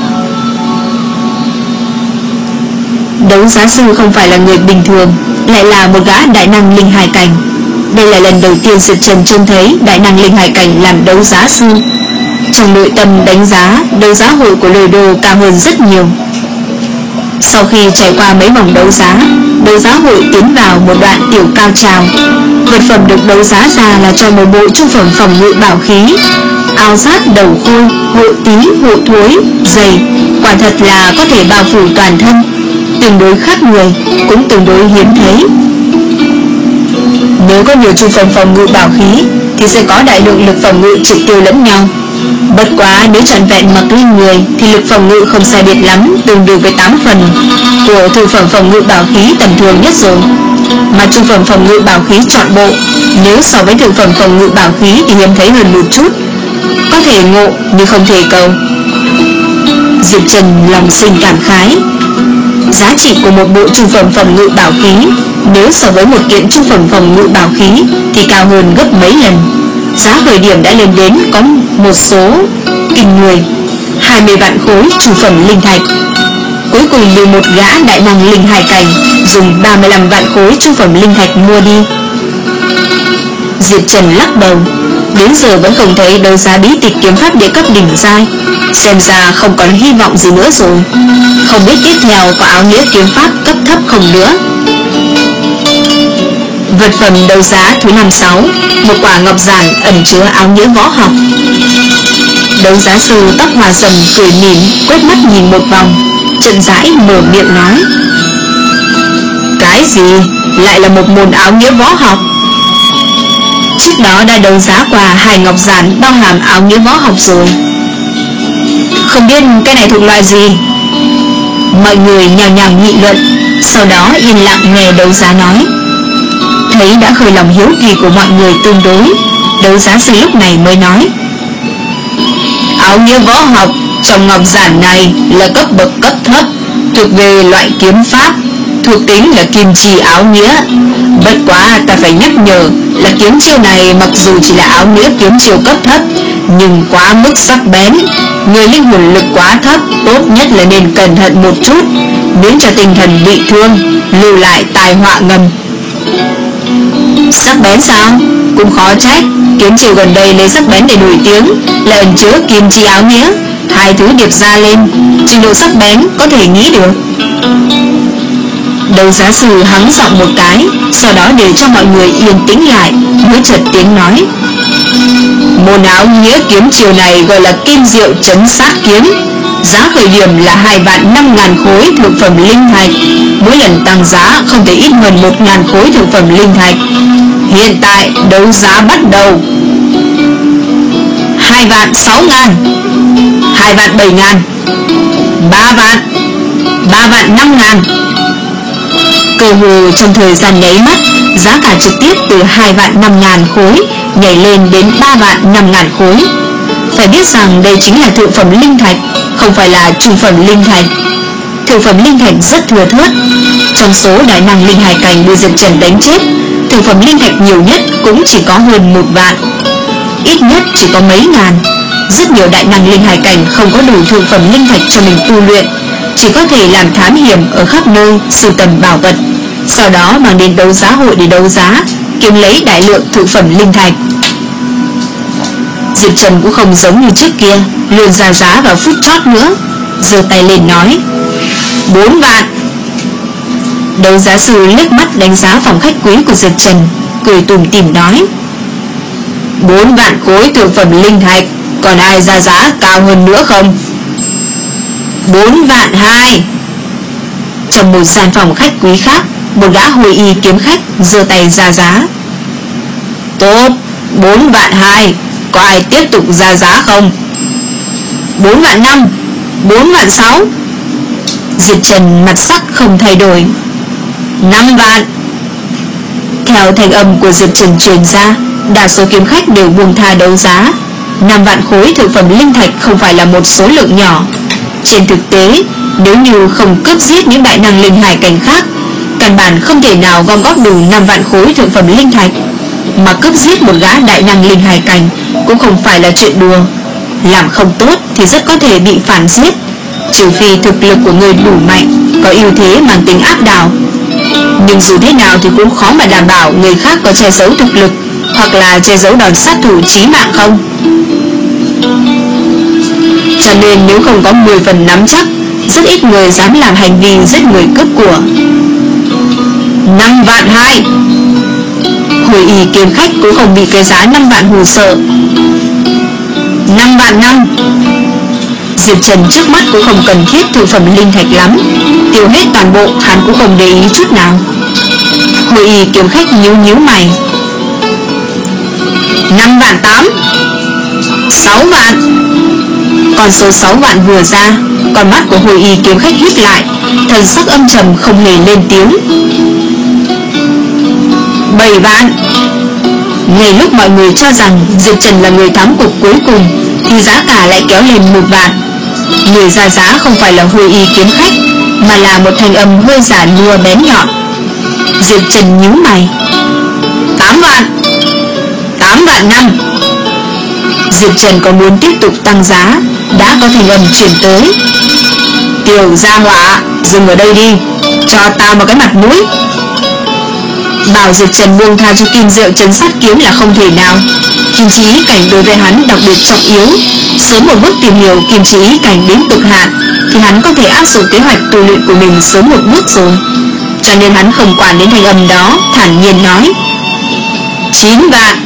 [SPEAKER 1] Đấu giá sư không phải là người bình thường, lại là một gã đại năng linh hải cảnh. Đây là lần đầu tiên Diệp Trần trông thấy đại năng linh hải cảnh làm đấu giá sư. Trong nội tâm đánh giá, đấu giá hội của Lôi Đô cao hơn rất nhiều. Sau khi trải qua mấy vòng đấu giá, đấu giá hội tiến vào một đoạn tiểu cao trào. Vật phẩm được đấu giá ra là cho một bộ trung phẩm phòng ngự bảo khí, áo giáp đầu khôi, hộ tí, hộ thối, giày, quả thật là có thể bao phủ toàn thân. tương đối khác người, cũng tương đối hiếm thấy. Nếu có nhiều trung phẩm phòng ngự bảo khí thì sẽ có đại lượng lực phòng ngự triệt tiêu lẫn nhau. Bất quá nếu trọn vẹn mặc lên người thì lực phòng ngự không sai biệt lắm, tương đương với tám phần của thượng phẩm phòng ngự bảo khí tầm thường nhất rồi. Mà trung phẩm phòng ngự bảo khí trọn bộ, nếu so với thượng phẩm phòng ngự bảo khí thì hiếm thấy hơn một chút. Có thể ngộ nhưng không thể cầu. Diệp Trần lòng sinh cảm khái. Giá trị của một bộ trung phẩm phòng ngự bảo khí nếu so với một kiện trung phẩm phòng ngự bảo khí thì cao hơn gấp mấy lần. Giá khởi điểm đã lên đến có một số kinh người, hai mươi vạn khối trung phẩm linh thạch. Cuối cùng bị một gã đại năng linh hải cảnh dùng ba mươi lăm vạn khối trung phẩm linh thạch mua đi. Diệp Trần lắc đầu. Đến giờ vẫn không thấy đấu giá bí tịch kiếm pháp địa cấp đỉnh giai, xem ra không còn hy vọng gì nữa rồi. Không biết tiếp theo có áo nghĩa kiếm pháp cấp thấp không nữa. Vật phẩm đấu giá thứ năm sáu, một quả ngọc giản ẩn chứa áo nghĩa võ học. Đấu giá sư tóc hòa sầm cười mỉm, quét mắt nhìn một vòng, chậm rãi mở miệng nói: cái gì? Lại là một môn áo nghĩa võ học? Trước đó đã đấu giá qua hai ngọc giản bao hàm áo nghĩa võ học rồi. Không biết cái này thuộc loại gì? Mọi người nhào nhào nghị luận, sau đó yên lặng nghe đấu giá nói. Thấy đã khơi lòng hiếu kỳ của mọi người tương đối, đấu giá sư lúc này mới nói: áo nghĩa võ học trong ngọc giản này là cấp bậc cấp thấp, thuộc về loại kiếm pháp, thuộc tính là kim chi áo nghĩa. Bất quá ta phải nhắc nhở là kiếm chiêu này mặc dù chỉ là áo nghĩa kiếm chiêu cấp thấp, nhưng quá mức sắc bén. Người linh hồn lực quá thấp, tốt nhất là nên cẩn thận một chút, miễn cho tinh thần bị thương, lưu lại tai họa ngầm. Sắc bén sao? Cũng khó trách, kiếm chiêu gần đây lấy sắc bén để nổi tiếng là ẩn chứa kim chi áo nghĩa. Hai thứ điệp ra lên, trình độ sắc bén có thể nghĩ được. Đấu giá sư hắng giọng một cái, sau đó để cho mọi người yên tĩnh lại, mới chợt tiếng nói: môn áo nghĩa kiếm chiều này gọi là kim diệu chấn sát kiếm. Giá khởi điểm là hai vạn năm ngàn khối thượng phẩm linh thạch, mỗi lần tăng giá không thể ít hơn một ngàn khối thượng phẩm linh thạch. Hiện tại đấu giá bắt đầu. Hai vạn sáu ngàn, hai vạn bảy ngàn, ba vạn, ba vạn năm ngàn. Cơ hồ trong thời gian nháy mắt, giá cả trực tiếp từ hai vạn năm ngàn khối nhảy lên đến ba vạn năm ngàn khối. Phải biết rằng đây chính là thượng phẩm linh thạch, không phải là trung phẩm linh thạch. Thượng phẩm linh thạch rất thừa thớt. Trong số đại năng linh hải cảnh bị Diệp Trần đánh chết, thượng phẩm linh thạch nhiều nhất cũng chỉ có hơn một vạn, ít nhất chỉ có mấy ngàn. Rất nhiều đại năng linh hải cảnh không có đủ thượng phẩm linh thạch cho mình tu luyện, chỉ có thể làm thám hiểm ở khắp nơi sưu tầm bảo vật, sau đó mang đến đấu giá hội để đấu giá, kiếm lấy đại lượng thượng phẩm linh thạch. Diệp Trần cũng không giống như trước kia luôn ra giá vào phút chót nữa, giơ tay lên nói: bốn vạn. Đấu giá sư liếc mắt đánh giá phòng khách quý của Diệp Trần, cười tủm tỉm nói: bốn vạn khối thượng phẩm linh thạch, còn ai ra giá cao hơn nữa không? Bốn vạn hai. Trong một gian phòng khách quý khác, một gã hồi y kiếm khách giơ tay ra giá. Tốt, bốn vạn hai. Có ai tiếp tục ra giá không? Bốn vạn năm, bốn vạn sáu. Diệp Trần mặt sắc không thay đổi. Năm vạn. Theo thanh âm của Diệp Trần truyền ra, đa số kiếm khách đều buông tha đấu giá. Năm vạn khối thượng phẩm linh thạch không phải là một số lượng nhỏ. Trên thực tế, nếu như không cướp giết những đại năng linh hải cảnh khác, căn bản không thể nào gom góp đủ năm vạn khối thượng phẩm linh thạch. Mà cướp giết một gã đại năng linh hải cảnh cũng không phải là chuyện đùa. Làm không tốt thì rất có thể bị phản giết, trừ phi thực lực của người đủ mạnh, có ưu thế mang tính áp đảo. Nhưng dù thế nào thì cũng khó mà đảm bảo người khác có che giấu thực lực, hoặc là che giấu đòn sát thủ chí mạng không. Cho nên nếu không có mười phần nắm chắc, rất ít người dám làm hành vi giết người cướp của. Năm vạn hai. Hồi y kiếm khách cũng không bị cái giá năm vạn hù sợ. Năm vạn năm. Diệp Trần trước mắt cũng không cần thiết thượng phẩm linh thạch lắm, tiêu hết toàn bộ hắn cũng không để ý chút nào. Hội y kiếm khách nhíu nhíu mày. Năm vạn tám, sáu vạn. Con số sáu vạn vừa ra, con mắt của hội y kiếm khách híp lại, thần sắc âm trầm không hề lên tiếng. Bảy vạn. Ngay lúc mọi người cho rằng Diệp Trần là người thắng cuộc cuối cùng, thì giá cả lại kéo lên một vạn. Người ra giá không phải là hội y kiếm khách, mà là một thanh âm hơi giả nua bén nhọn. Diệp Trần nhíu mày. Tám vạn. Tám vạn năm. Diệp Trần có muốn tiếp tục tăng giá, đã có thanh âm truyền tới. Tiểu gia hỏa, dừng ở đây đi, cho ta một cái mặt mũi. Bảo Diệp Trần buông tha cho Kim Diệu Trấn Sát Kiếm là không thể nào. Kim Chỉ Ý Cảnh đối với hắn đặc biệt trọng yếu. Sớm một bước tìm hiểu Kim Chỉ Ý Cảnh đến cực hạn, thì hắn có thể áp dụng kế hoạch tu luyện của mình sớm một bước rồi. Cho nên hắn không quản đến thanh âm đó, thản nhiên nói. Chín vạn.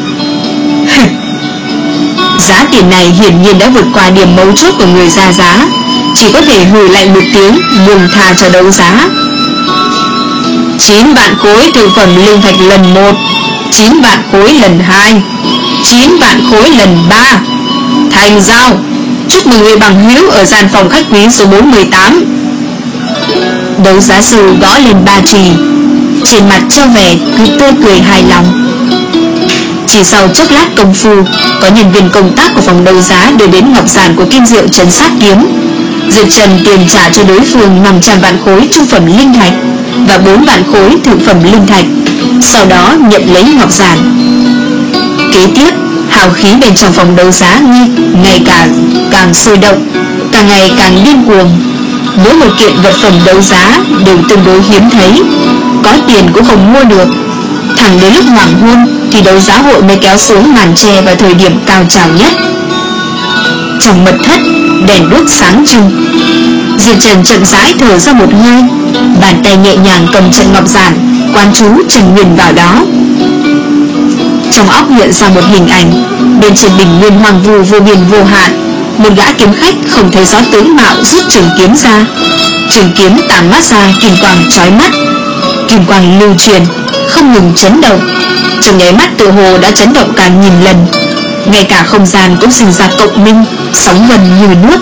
[SPEAKER 1] Giá tiền này hiển nhiên đã vượt qua điểm mấu chốt của người ra giá, chỉ có thể hừ lạnh một tiếng, buông tha cho đấu giá. Chín vạn khối thực phẩm linh thạch lần một, chín vạn khối lần hai, chín vạn khối lần ba. Thành giao. Chúc mừng người bằng hữu ở gian phòng khách quý số bốn mươi tám. Đấu giá sư gõ lên ba chì, trên mặt treo vẻ cứ tươi cười hài lòng. Chỉ sau chốc lát công phu, có nhân viên công tác của phòng đấu giá đưa đến ngọc giản của Kim Diệu Trấn Sát Kiếm. Diệp Trần tiền trả cho đối phương năm trăm vạn khối trung phẩm linh thạch và bốn vạn khối thượng phẩm linh thạch, sau đó nhận lấy ngọc giản. Kế tiếp, hào khí bên trong phòng đấu giá ngày càng càng sôi động, càng ngày càng điên cuồng. Mỗi một kiện vật phẩm đấu giá đều tương đối hiếm thấy, có tiền cũng không mua được. Thẳng đến lúc hoàng hôn thì đấu giá hội mới kéo xuống màn che vào thời điểm cao trào nhất. Trong mật thất, đèn đuốc sáng trưng. Diệp Trần chậm rãi thở ra một hơi, bàn tay nhẹ nhàng cầm trận ngọc giản, quán chú Trần Nguyên vào đó. Trong óc hiện ra một hình ảnh, bên trên bình nguyên hoàng vu vô biên vô hạn, một gã kiếm khách không thấy rõ tướng mạo rút trường kiếm ra. Trường kiếm tản mát ra kim quang chói mắt, kim quang lưu truyền, không ngừng chấn động. Trong nháy mắt tự hồ đã chấn động cả nghìn lần, ngay cả không gian cũng sinh ra cộng minh, sóng gần như nước.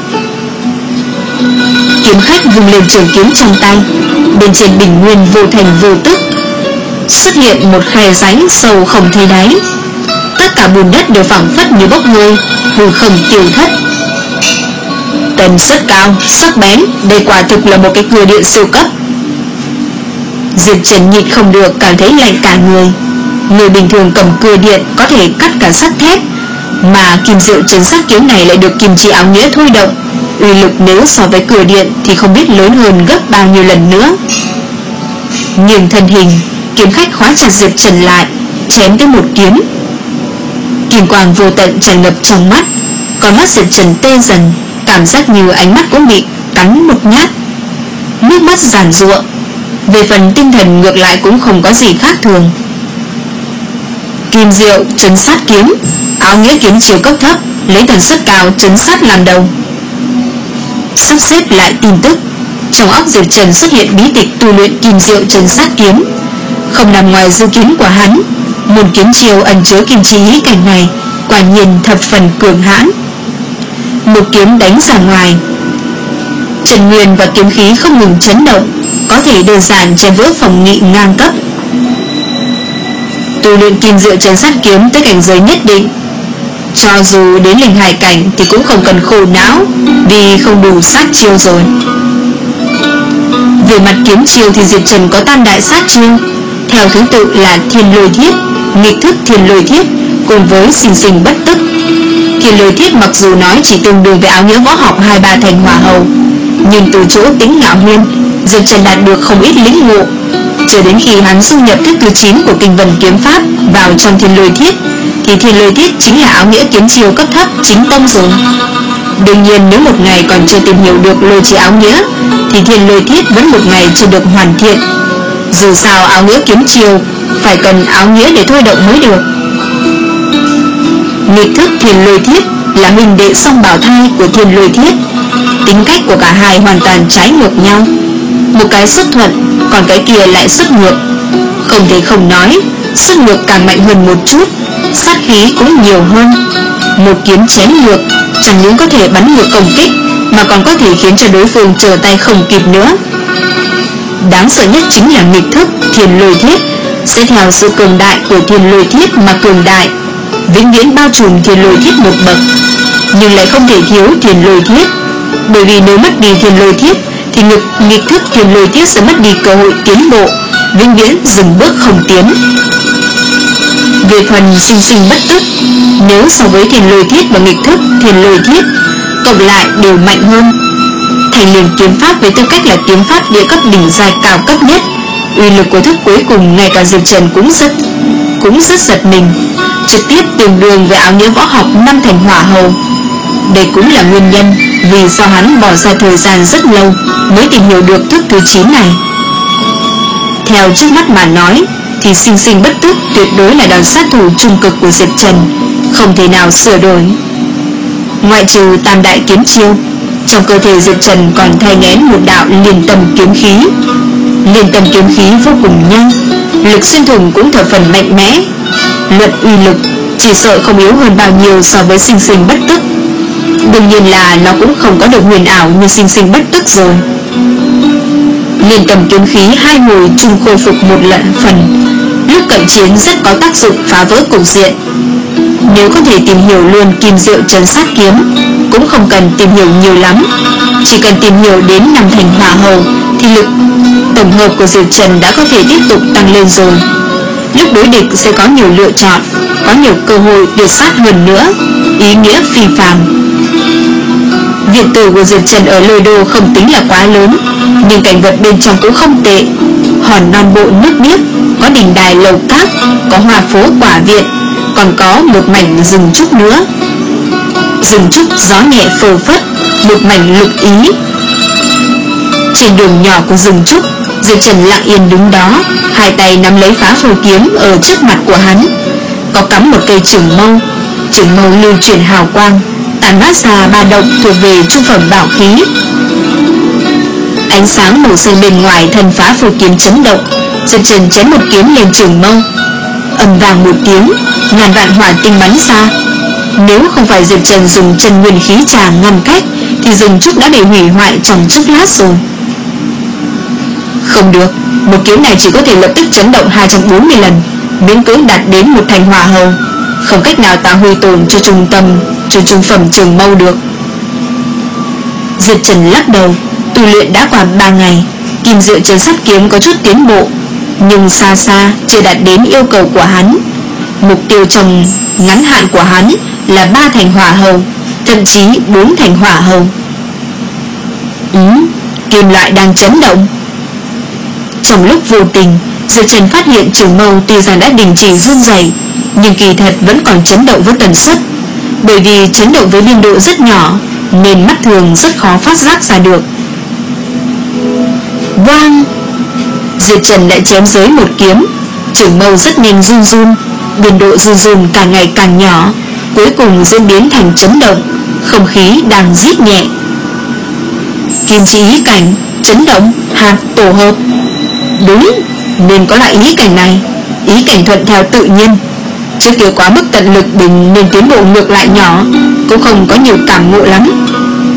[SPEAKER 1] Kiếm khách vung lên trường kiếm trong tay, bên trên bình nguyên vô thành vô tức xuất hiện một khe rãnh sâu không thấy đáy. Tất cả bùn đất đều phảng phất như bốc hơi, hư không tiêu thất. Tần suất cao, sắc bén, đây quả thực là một cái cưa điện siêu cấp. Diệp Trần nhịn không được cảm thấy lạnh cả người. Người bình thường cầm cưa điện có thể cắt cả sắt thép, mà Kim Diệu Trấn Sát Kiếm này lại được kim chỉ áo nghĩa thôi động. Uy lực nếu so với cưa điện thì không biết lớn hơn gấp bao nhiêu lần nữa. Nghiêng thân hình, kiếm khách khóa chặt Diệp Trần lại, chém tới một kiếm. Kim quang vô tận tràn ngập trong mắt, con mắt Diệp Trần tê dần, cảm giác như ánh mắt cũng bị cắn một nhát. Nước mắt giàn giụa. Về phần tinh thần ngược lại cũng không có gì khác thường. Kim Diệu Trấn Sát Kiếm, áo nghĩa kiếm chiều cấp thấp, lấy tần suất cao trấn sát làm đầu. Sắp xếp lại tin tức, trong óc Diệp Trần xuất hiện bí tịch tu luyện Kim Diệu Trấn Sát Kiếm. Không nằm ngoài dự kiến của hắn, môn kiếm chiều ẩn chứa kim chi ý cảnh này quả nhiên thập phần cường hãn. Một kiếm đánh ra ngoài, Trần Nguyên và kiếm khí không ngừng chấn động, có thể đơn giản chém vỡ phòng nghị ngang cấp. Tu luyện Kim Diệu Trấn Sát Kiếm tới cảnh giới nhất định, cho dù đến linh hải cảnh thì cũng không cần khổ não, vì không đủ sát chiêu rồi. Về mặt kiếm chiêu thì Diệp Trần có tam đại sát chiêu, theo thứ tự là Thiên Lôi Thiết, Nghịch Thức Thiên Lôi Thiết cùng với Sinh Sinh Bất Tức. Thiên Lôi Thiết mặc dù nói chỉ tương đương với áo nghĩa võ học hai ba thành hỏa hầu, nhưng từ chỗ tính ngạo huyên, Diệp Trần đạt được không ít lĩnh ngộ. Chờ đến khi hắn du nhập thức thứ chín của Kinh Vân Kiếm Pháp vào trong Thiên Lôi Thiết, thì Thiên Lôi Thiết chính là áo nghĩa kiếm chiêu cấp thấp chính tông rồi. Đương nhiên nếu một ngày còn chưa tìm hiểu được lôi chỉ áo nghĩa, thì Thiên Lôi Thiết vẫn một ngày chưa được hoàn thiện. Dù sao áo nghĩa kiếm chiêu phải cần áo nghĩa để thôi động mới được. Nghịch Thức Thiên Lôi Thiết là huynh đệ song bảo thai của Thiên Lôi Thiết, tính cách của cả hai hoàn toàn trái ngược nhau. Một cái xuất thuận, còn cái kia lại xuất ngược. Không thể không nói, xuất ngược càng mạnh hơn một chút, sát khí cũng nhiều hơn. Một kiếm chém ngược chẳng những có thể bắn ngược công kích, mà còn có thể khiến cho đối phương trở tay không kịp nữa. Đáng sợ nhất chính là nghịch thức Thiên Lôi Thiết, sẽ theo sự cường đại của Thiên Lôi Thiết mà cường đại, vĩnh viễn bao trùm Thiên Lôi Thiết một bậc. Nhưng lại không thể thiếu Thiên Lôi Thiết, bởi vì nếu mất đi Thiên Lôi Thiết thì nghịch, nghịch thức Thiên Lôi Thiết sẽ mất đi cơ hội tiến bộ, vĩnh viễn dừng bước không tiến. Về phần sinh sinh bất tức, nếu so với Thiên Lôi Thiết và nghịch thức Thiên Lôi Thiết cộng lại đều mạnh hơn, Thành Liền kiếm pháp với tư cách là kiếm pháp địa cấp đỉnh giai cao cấp nhất, uy lực của thức cuối cùng ngay cả Diệp Trần cũng rất cũng rất giật mình, trực tiếp tương đương với áo nghĩa võ học năm thành hỏa hầu. Đây cũng là nguyên nhân vì sao hắn bỏ ra thời gian rất lâu mới tìm hiểu được thức thứ chín này. Theo trước mắt mà nói thì sinh sinh bất tức tuyệt đối là đòn sát thủ trung cực của Diệp Trần, không thể nào sửa đổi. Ngoại trừ tam đại kiếm chiêu, trong cơ thể Diệp Trần còn thay ngén một đạo liên tâm kiếm khí. Liên tâm kiếm khí vô cùng nhanh, lực xuyên thủng cũng thập phần mạnh mẽ. Luận uy lực chỉ sợ không yếu hơn bao nhiêu so với sinh sinh bất tức. Đương nhiên là nó cũng không có được huyền ảo như sinh sinh bất tức rồi. Liên tâm kiếm khí hai hồi chung khôi phục một lần phần, lúc cận chiến rất có tác dụng phá vỡ cục diện. Nếu có thể tìm hiểu luôn kim diệu trấn sát kiếm, cũng không cần tìm hiểu nhiều lắm, chỉ cần tìm hiểu đến năm thành hỏa hầu thì lực tổng hợp của Diệp Trần đã có thể tiếp tục tăng lên rồi. Lúc đối địch sẽ có nhiều lựa chọn, có nhiều cơ hội tuyệt sát hơn nữa, ý nghĩa phi phàm. Viện tử của Diệp Trần ở Lôi Đô không tính là quá lớn, nhưng cảnh vật bên trong cũng không tệ. Hòn non bộ nước biếc, có đình đài lầu cát, có hoa phố quả viện, còn có một mảnh rừng trúc nữa. Rừng trúc gió nhẹ phơ phất, một mảnh lục ý. Trên đường nhỏ của rừng trúc, Diệp Trần lặng yên đứng đó, hai tay nắm lấy phá phù kiếm ở trước mặt của hắn. Có cắm một cây trường mâu, trường mâu lưu chuyển hào quang, tản mát ra ba động thuộc về trung phẩm bảo khí. Ánh sáng màu xanh bên ngoài thân phá phù kiếm chấn động, Diệp Trần chém một kiếm lên trường mâu. Ầm vang một tiếng, ngàn vạn hỏa tinh bắn ra. Nếu không phải Diệp Trần dùng chân nguyên khí tràng ngăn cách thì rừng trúc đã bị hủy hoại trong chốc lát rồi. Không được, một kiếm này chỉ có thể lập tức chấn động hai trăm bốn mươi lần, miễn cưỡng đạt đến một thành hỏa hầu, không cách nào tạo huy tổn cho trung tâm cho trung phẩm trường mâu được. Diệp Trần lắc đầu, tu luyện đã qua ba ngày, kim diệu trấn sát kiếm có chút tiến bộ, nhưng xa xa chưa đạt đến yêu cầu của hắn. Mục tiêu trong ngắn hạn của hắn là ba thành hỏa hầu, thậm chí bốn thành hỏa hầu. Ừ, kim loại đang chấn động. Trong lúc vô tình, Diệp Trần phát hiện trường mâu tuy rằng đã đình chỉ run rẩy, nhưng kỳ thật vẫn còn chấn động với tần suất. Bởi vì chấn động với biên độ rất nhỏ, nên mắt thường rất khó phát giác ra được. Vang! Diệp Trần lại chém dưới một kiếm, trường mâu rất nhanh run run, biên độ run run càng ngày càng nhỏ, cuối cùng diễn biến thành chấn động, không khí đang rít nhẹ. Kim chỉ ý cảnh, chấn động, hạt tổ hợp. Đúng, nên có lại ý cảnh này, ý cảnh thuận theo tự nhiên. Trước kia quá mức tận lực bình nên tiến bộ ngược lại nhỏ, cũng không có nhiều cảm ngộ lắm.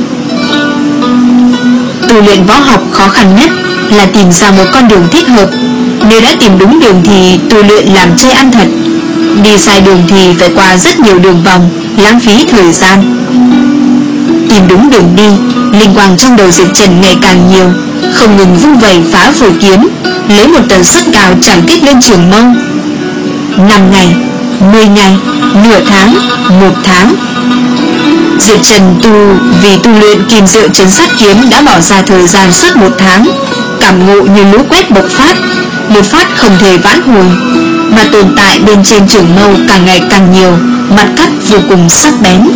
[SPEAKER 1] Tu luyện võ học khó khăn nhất là tìm ra một con đường thích hợp. Nếu đã tìm đúng đường thì tu luyện làm chơi ăn thật, đi sai đường thì phải qua rất nhiều đường vòng, lãng phí thời gian. Tìm đúng đường đi, linh quang trong đầu Diệp Trần ngày càng nhiều, không ngừng vung vẩy phá phù kiếm, lấy một tần suất cao chẳng kích lên trường mâu. Năm ngày, mười ngày, nửa tháng, một tháng. Diệp Trần tu vì tu luyện kim diệu trấn sát kiếm đã bỏ ra thời gian suốt một tháng, cảm ngộ như lũ quét bộc phát, một phát không thể vãn hồi, mà tồn tại bên trên trường mâu càng ngày càng nhiều, mặt cắt vô cùng sắc bén.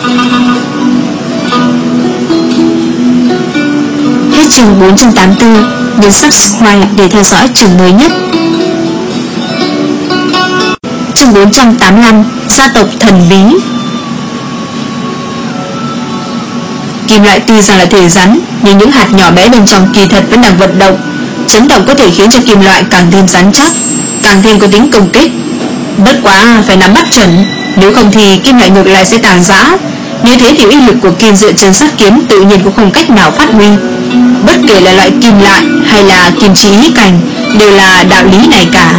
[SPEAKER 1] Hết chương bốn trăm tám mươi tư, nhấn subscribe để theo dõi chương mới nhất. Chương bốn trăm tám mươi lăm, gia tộc thần bí. kim loại tuy rằng là thể rắn, nhưng những hạt nhỏ bé bên trong kỳ thật vẫn đang vận động. Chấn động có thể khiến cho kim loại càng thêm rắn chắc, càng thêm có tính công kích. Bất quá phải nắm bắt chuẩn, nếu không thì kim loại ngược lại sẽ tàn rã. Như thế thì uy lực của kim diệu trấn sát kiếm tự nhiên cũng không cách nào phát huy. Bất kể là loại kim loại hay là kim chỉ ý cảnh, đều là đạo lý này cả.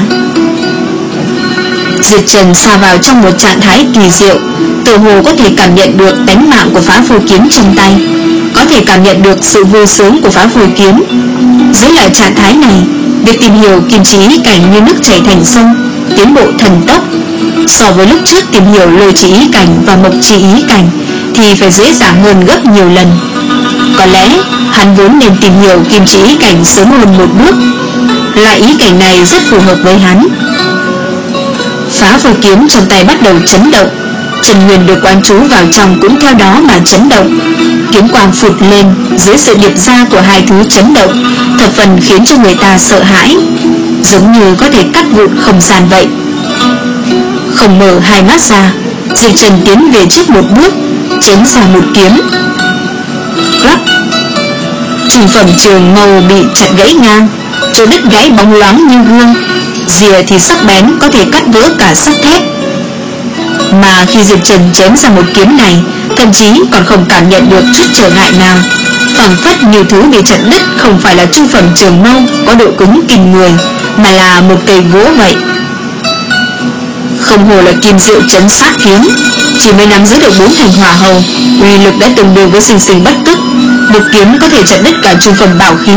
[SPEAKER 1] Diệp Trần xa vào trong một trạng thái kỳ diệu, tự hồ có thể cảm nhận được tánh mạng của phá phôi kiếm trong tay, có thể cảm nhận được sự vui sướng của phá phôi kiếm. Dưới loại trạng thái này, việc tìm hiểu kim chỉ ý cảnh như nước chảy thành sông, tiến bộ thần tốc. So với lúc trước tìm hiểu lôi chỉ ý cảnh và mộc chỉ ý cảnh thì phải dễ dàng hơn gấp nhiều lần. Có lẽ hắn vốn nên tìm hiểu kim chỉ ý cảnh sớm hơn một bước. Loại ý cảnh này rất phù hợp với hắn. Phá phôi kiếm trong tay bắt đầu chấn động, Trần Nguyên được quán chú vào trong cũng theo đó mà chấn động. Kiếm quang phụt lên dưới sự điệp ra của hai thứ chấn động, thập phần khiến cho người ta sợ hãi, giống như có thể cắt vụn không gian vậy. Không mở hai mắt ra, Diệp Trần tiến về trước một bước, chém ra một kiếm. Lắc, trung phẩm trường màu bị chặt gãy ngang, chỗ đứt gãy bóng loáng như gương, rìa thì sắc bén có thể cắt vỡ cả sắt thép. Mà khi Diệp Trần chém ra một kiếm này, thậm chí còn không cảm nhận được chút trở ngại nào, phảng phất như thứ bị chặt đứt không phải là trung phẩm trường mâu có độ cứng kinh người, mà là một cây gỗ vậy. Không hồ là kim diệu trấn sát kiếm, chỉ mới nắm giữ được bốn thành hỏa hầu, uy lực đã tương đương với sinh sinh bất tức, một kiếm có thể chặt đứt cả trung phẩm bảo khí.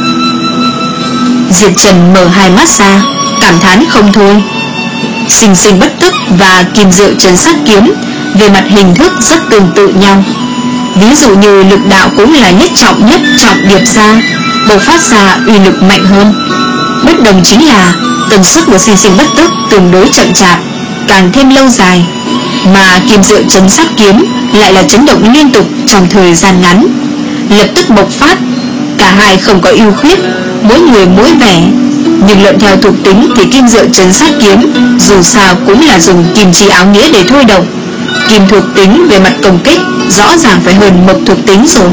[SPEAKER 1] Diệp Trần mở hai mắt ra, cảm thán không thôi. Sinh sinh bất tức và kim diệu trấn sát kiếm về mặt hình thức rất tương tự nhau. Ví dụ như lực đạo cũng là nhất trọng nhất trọng điệp ra, bộc phát ra uy lực mạnh hơn. Bất đồng chính là tần suất của sinh sinh bất tức tương đối chậm chạp, càng thêm lâu dài, mà kim diệu trấn sát kiếm lại là chấn động liên tục trong thời gian ngắn, lập tức bộc phát. Cả hai không có ưu khuyết, mỗi người mỗi vẻ, nhưng luận theo thuộc tính thì kim diệu trấn sát kiếm dù sao cũng là dùng kim chi áo nghĩa để thôi động. Kim thuộc tính về mặt công kích rõ ràng phải hơn mộc thuộc tính rồi.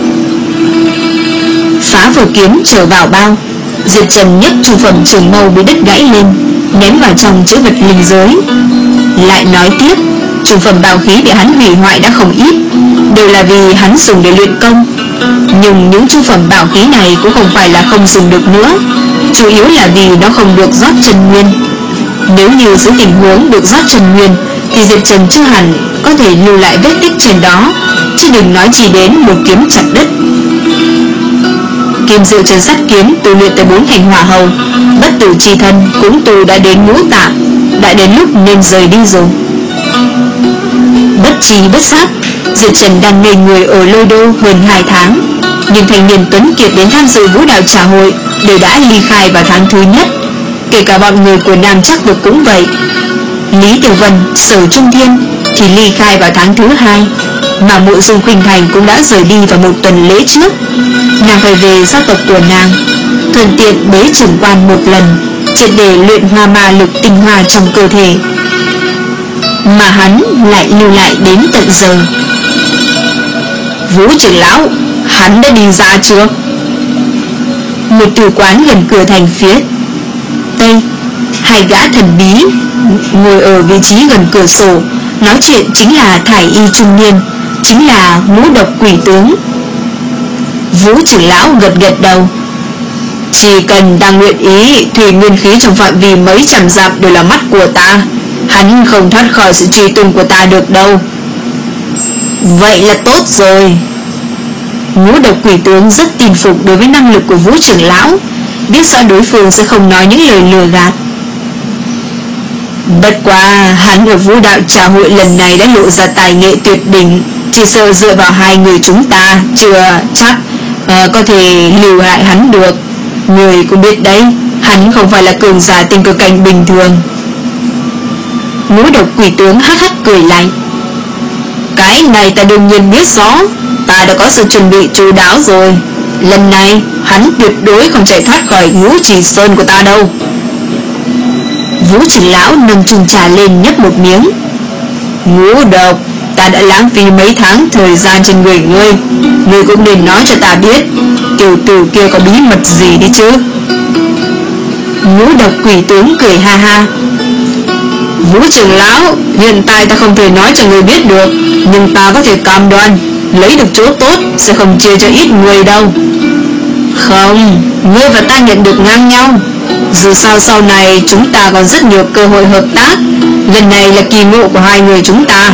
[SPEAKER 1] Phá phôi kiếm trở vào bao, Diệp Trần nhấc trung phẩm trường mâu bị đứt gãy lên, ném vào trong chữ vật linh giới. Lại nói tiếp, trung phẩm bảo khí bị hắn hủy hoại đã không ít, đều là vì hắn dùng để luyện công. Nhưng những trung phẩm bảo khí này cũng không phải là không dùng được nữa, chủ yếu là vì nó không được rót chân nguyên. Nếu như dưới tình huống được rót chân nguyên thì Diệp Trần chưa hẳn có thể lưu lại vết tích trên đó, chứ đừng nói chỉ đến một kiếm chặt đứt. Kim diệu trấn sát kiếm tu luyện tới bốn thành hỏa hầu, bất tử chi thân cũng tu đã đến ngũ tạng, đã đến lúc nên rời đi rồi. Bất trí bất giác, Diệp Trần đang ngây người ở Lôi Đô hơn hai tháng, nhưng thanh niên tuấn kiệt đến tham dự vũ đạo trà hội đều đã ly khai vào tháng thứ nhất, kể cả bọn người của Nam Trắc Vực cũng vậy. Lý Tiểu Vân, Sở Trung Thiên thì ly khai vào tháng thứ hai, mà Mộ Dung Khuynh Thành cũng đã rời đi vào một tuần lễ trước. Nàng phải về gia tộc của nàng, thuận tiện bế trưởng quan một lần, triệt để luyện hoa ma lực tinh hoa trong cơ thể. Mà hắn lại lưu lại đến tận giờ. Vũ trưởng lão, hắn đã đi ra chưa? Một tử quán gần cửa thành phía tây, hai gã thần bí ngồi ở vị trí gần cửa sổ, nói chuyện chính là thải y trung niên, chính là Ngũ Độc Quỷ Tướng. Vũ trưởng lão gật gật đầu. Chỉ cần đang luyện ý thì nguyên khí trong phạm vi mấy trăm dặm đều là mắt của ta, hắn không thoát khỏi sự truy tung của ta được đâu. Vậy là tốt rồi. Ngũ Độc Quỷ Tướng rất tin phục đối với năng lực của Vũ trưởng lão, biết rõ đối phương sẽ không nói những lời lừa gạt. Bất quá hắn ở vũ đạo trà hội lần này đã lộ ra tài nghệ tuyệt đỉnh, chỉ sợ dựa vào hai người chúng ta chưa chắc uh, có thể lưu lại hắn được. Người cũng biết đấy, hắn không phải là cường giả tình cực cảnh bình thường. Ngũ Độc Quỷ Tướng hắc hắc cười lạnh. Cái này ta đương nhiên biết rõ, ta đã có sự chuẩn bị chu đáo rồi. Lần này hắn tuyệt đối không chạy thoát khỏi Ngũ Chỉ Sơn của ta đâu. Vũ trưởng lão nâng chung trà lên nhấp một miếng. Ngũ Độc, ta đã lãng phí mấy tháng thời gian trên người ngươi. Ngươi cũng nên nói cho ta biết tiểu tử kia có bí mật gì đi chứ. Ngũ độc quỷ tướng cười ha ha. Vũ trưởng lão, hiện tại ta không thể nói cho người biết được, nhưng ta có thể cam đoan lấy được chỗ tốt sẽ không chia cho ít người đâu. Không, ngươi và ta nhận được ngang nhau. Dù sao sau này chúng ta còn rất nhiều cơ hội hợp tác. Lần này là kỳ ngộ của hai người chúng ta.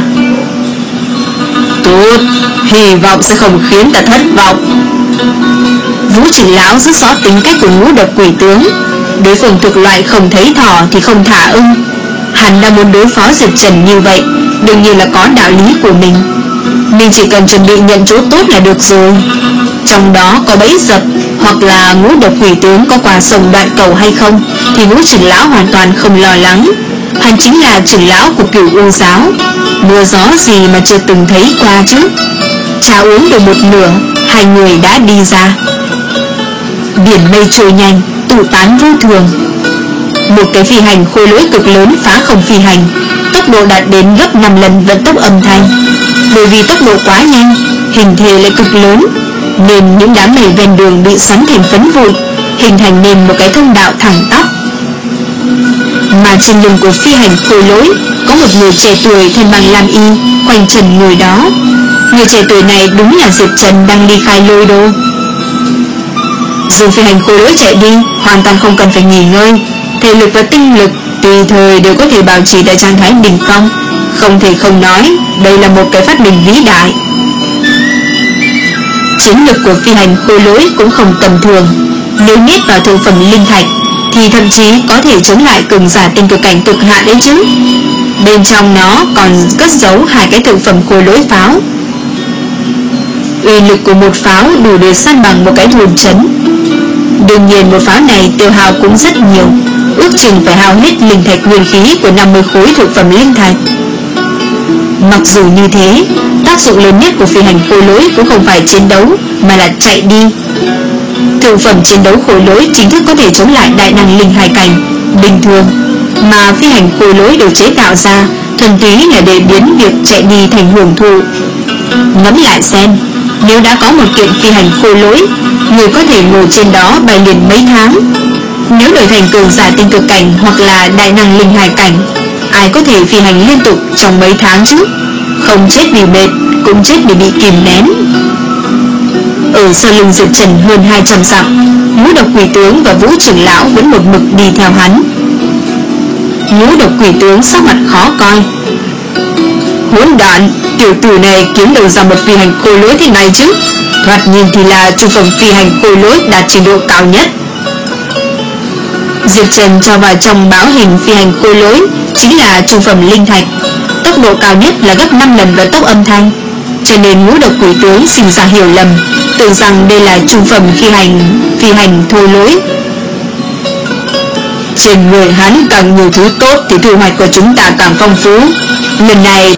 [SPEAKER 1] Tốt, hy vọng sẽ không khiến ta thất vọng. Vũ trưởng lão rất rõ tính cách của ngũ độc quỷ tướng. Đối phương thuộc loại không thấy thỏ thì không thả ưng. Hắn đã muốn đối phó Diệp Trần như vậy, đương nhiên là có đạo lý của mình. Mình chỉ cần chuẩn bị nhận chỗ tốt là được rồi. Trong đó có bẫy dập, hoặc là ngũ độc quỷ tướng có quà sồng đoạn cầu hay không, thì ngũ trưởng lão hoàn toàn không lo lắng. Hắn chính là trưởng lão của Cửu U giáo, mưa gió gì mà chưa từng thấy qua chứ. Trà uống được một nửa, hai người đã đi ra. Biển mây trôi nhanh, tụ tán vô thường. Một cái phi hành khôi lỗi cực lớn phá không phi hành, tốc độ đạt đến gấp năm lần vận tốc âm thanh. Bởi vì tốc độ quá nhanh, hình thể lại cực lớn, nên những đám mây ven đường bị xoắn thành phấn vụn, hình thành nên một cái thông đạo thẳng tắp. Mà trên lưng của phi hành khôi lỗi có một người trẻ tuổi thân bằng lam y khoanh chân ngồi đó. Người trẻ tuổi này đúng là Diệp Trần đang ly khai lôi đô. Dù phi hành khôi lỗi chạy đi, hoàn toàn không cần phải nghỉ ngơi, thể lực và tinh lực tùy thời đều có thể bảo trì tại trạng thái đỉnh phong. Không thể không nói, đây là một cái phát minh vĩ đại. Chiến lực của phi hành khôi lỗi cũng không tầm thường. Nếu nhét vào thượng phẩm linh thạch thì thậm chí có thể chống lại cường giả tinh cực cảnh cực hạn đấy chứ. Bên trong nó còn cất giấu hai cái thượng phẩm khôi lỗi pháo. Uy lực của một pháo đủ để san bằng một cái thôn trấn. Đương nhiên một pháo này tiêu hao cũng rất nhiều, ước chừng phải hao hết linh thạch nguyên khí của năm mươi khối thượng phẩm linh thạch. Mặc dù như thế, tác dụng lớn nhất của phi hành khôi lỗi cũng không phải chiến đấu, mà là chạy đi. Thượng phẩm chiến đấu khôi lỗi chính thức có thể chống lại đại năng linh hải cảnh bình thường, mà phi hành khôi lỗi được chế tạo ra thuần túy là để biến việc chạy đi thành hưởng thụ. Ngẫm lại xem, nếu đã có một kiện phi hành khôi lỗi, người có thể ngồi trên đó bay liền mấy tháng. Nếu đổi thành cường giả tinh cực cảnh hoặc là đại năng linh hải cảnh, ai có thể phi hành liên tục trong mấy tháng chứ? Không chết vì mệt, cũng chết vì bị kìm nén. Ở sau lưng Diệp Trần hơn hai trăm dặm, ngũ độc quỷ tướng và Vũ trưởng lão vẫn một mực đi theo hắn. Ngũ độc quỷ tướng sắc mặt khó coi. Hỗn đản, tiểu tử này kiếm đầu ra một phi hành khôi lỗi thế này chứ? Thoạt nhìn thì là trung phẩm phi hành khôi lỗi đạt trình độ cao nhất. Diệp Trần cho vào trong báo hình phi hành khôi lỗi chính là trung phẩm linh thạch, tốc độ cao nhất là gấp năm lần vận tốc âm thanh, cho nên ngũ độc quỷ tướng sinh ra hiểu lầm, tưởng rằng đây là trung phẩm phi hành phi hành thô lỗi. Trên người hắn càng nhiều thứ tốt thì thu hoạch của chúng ta càng phong phú. Lần này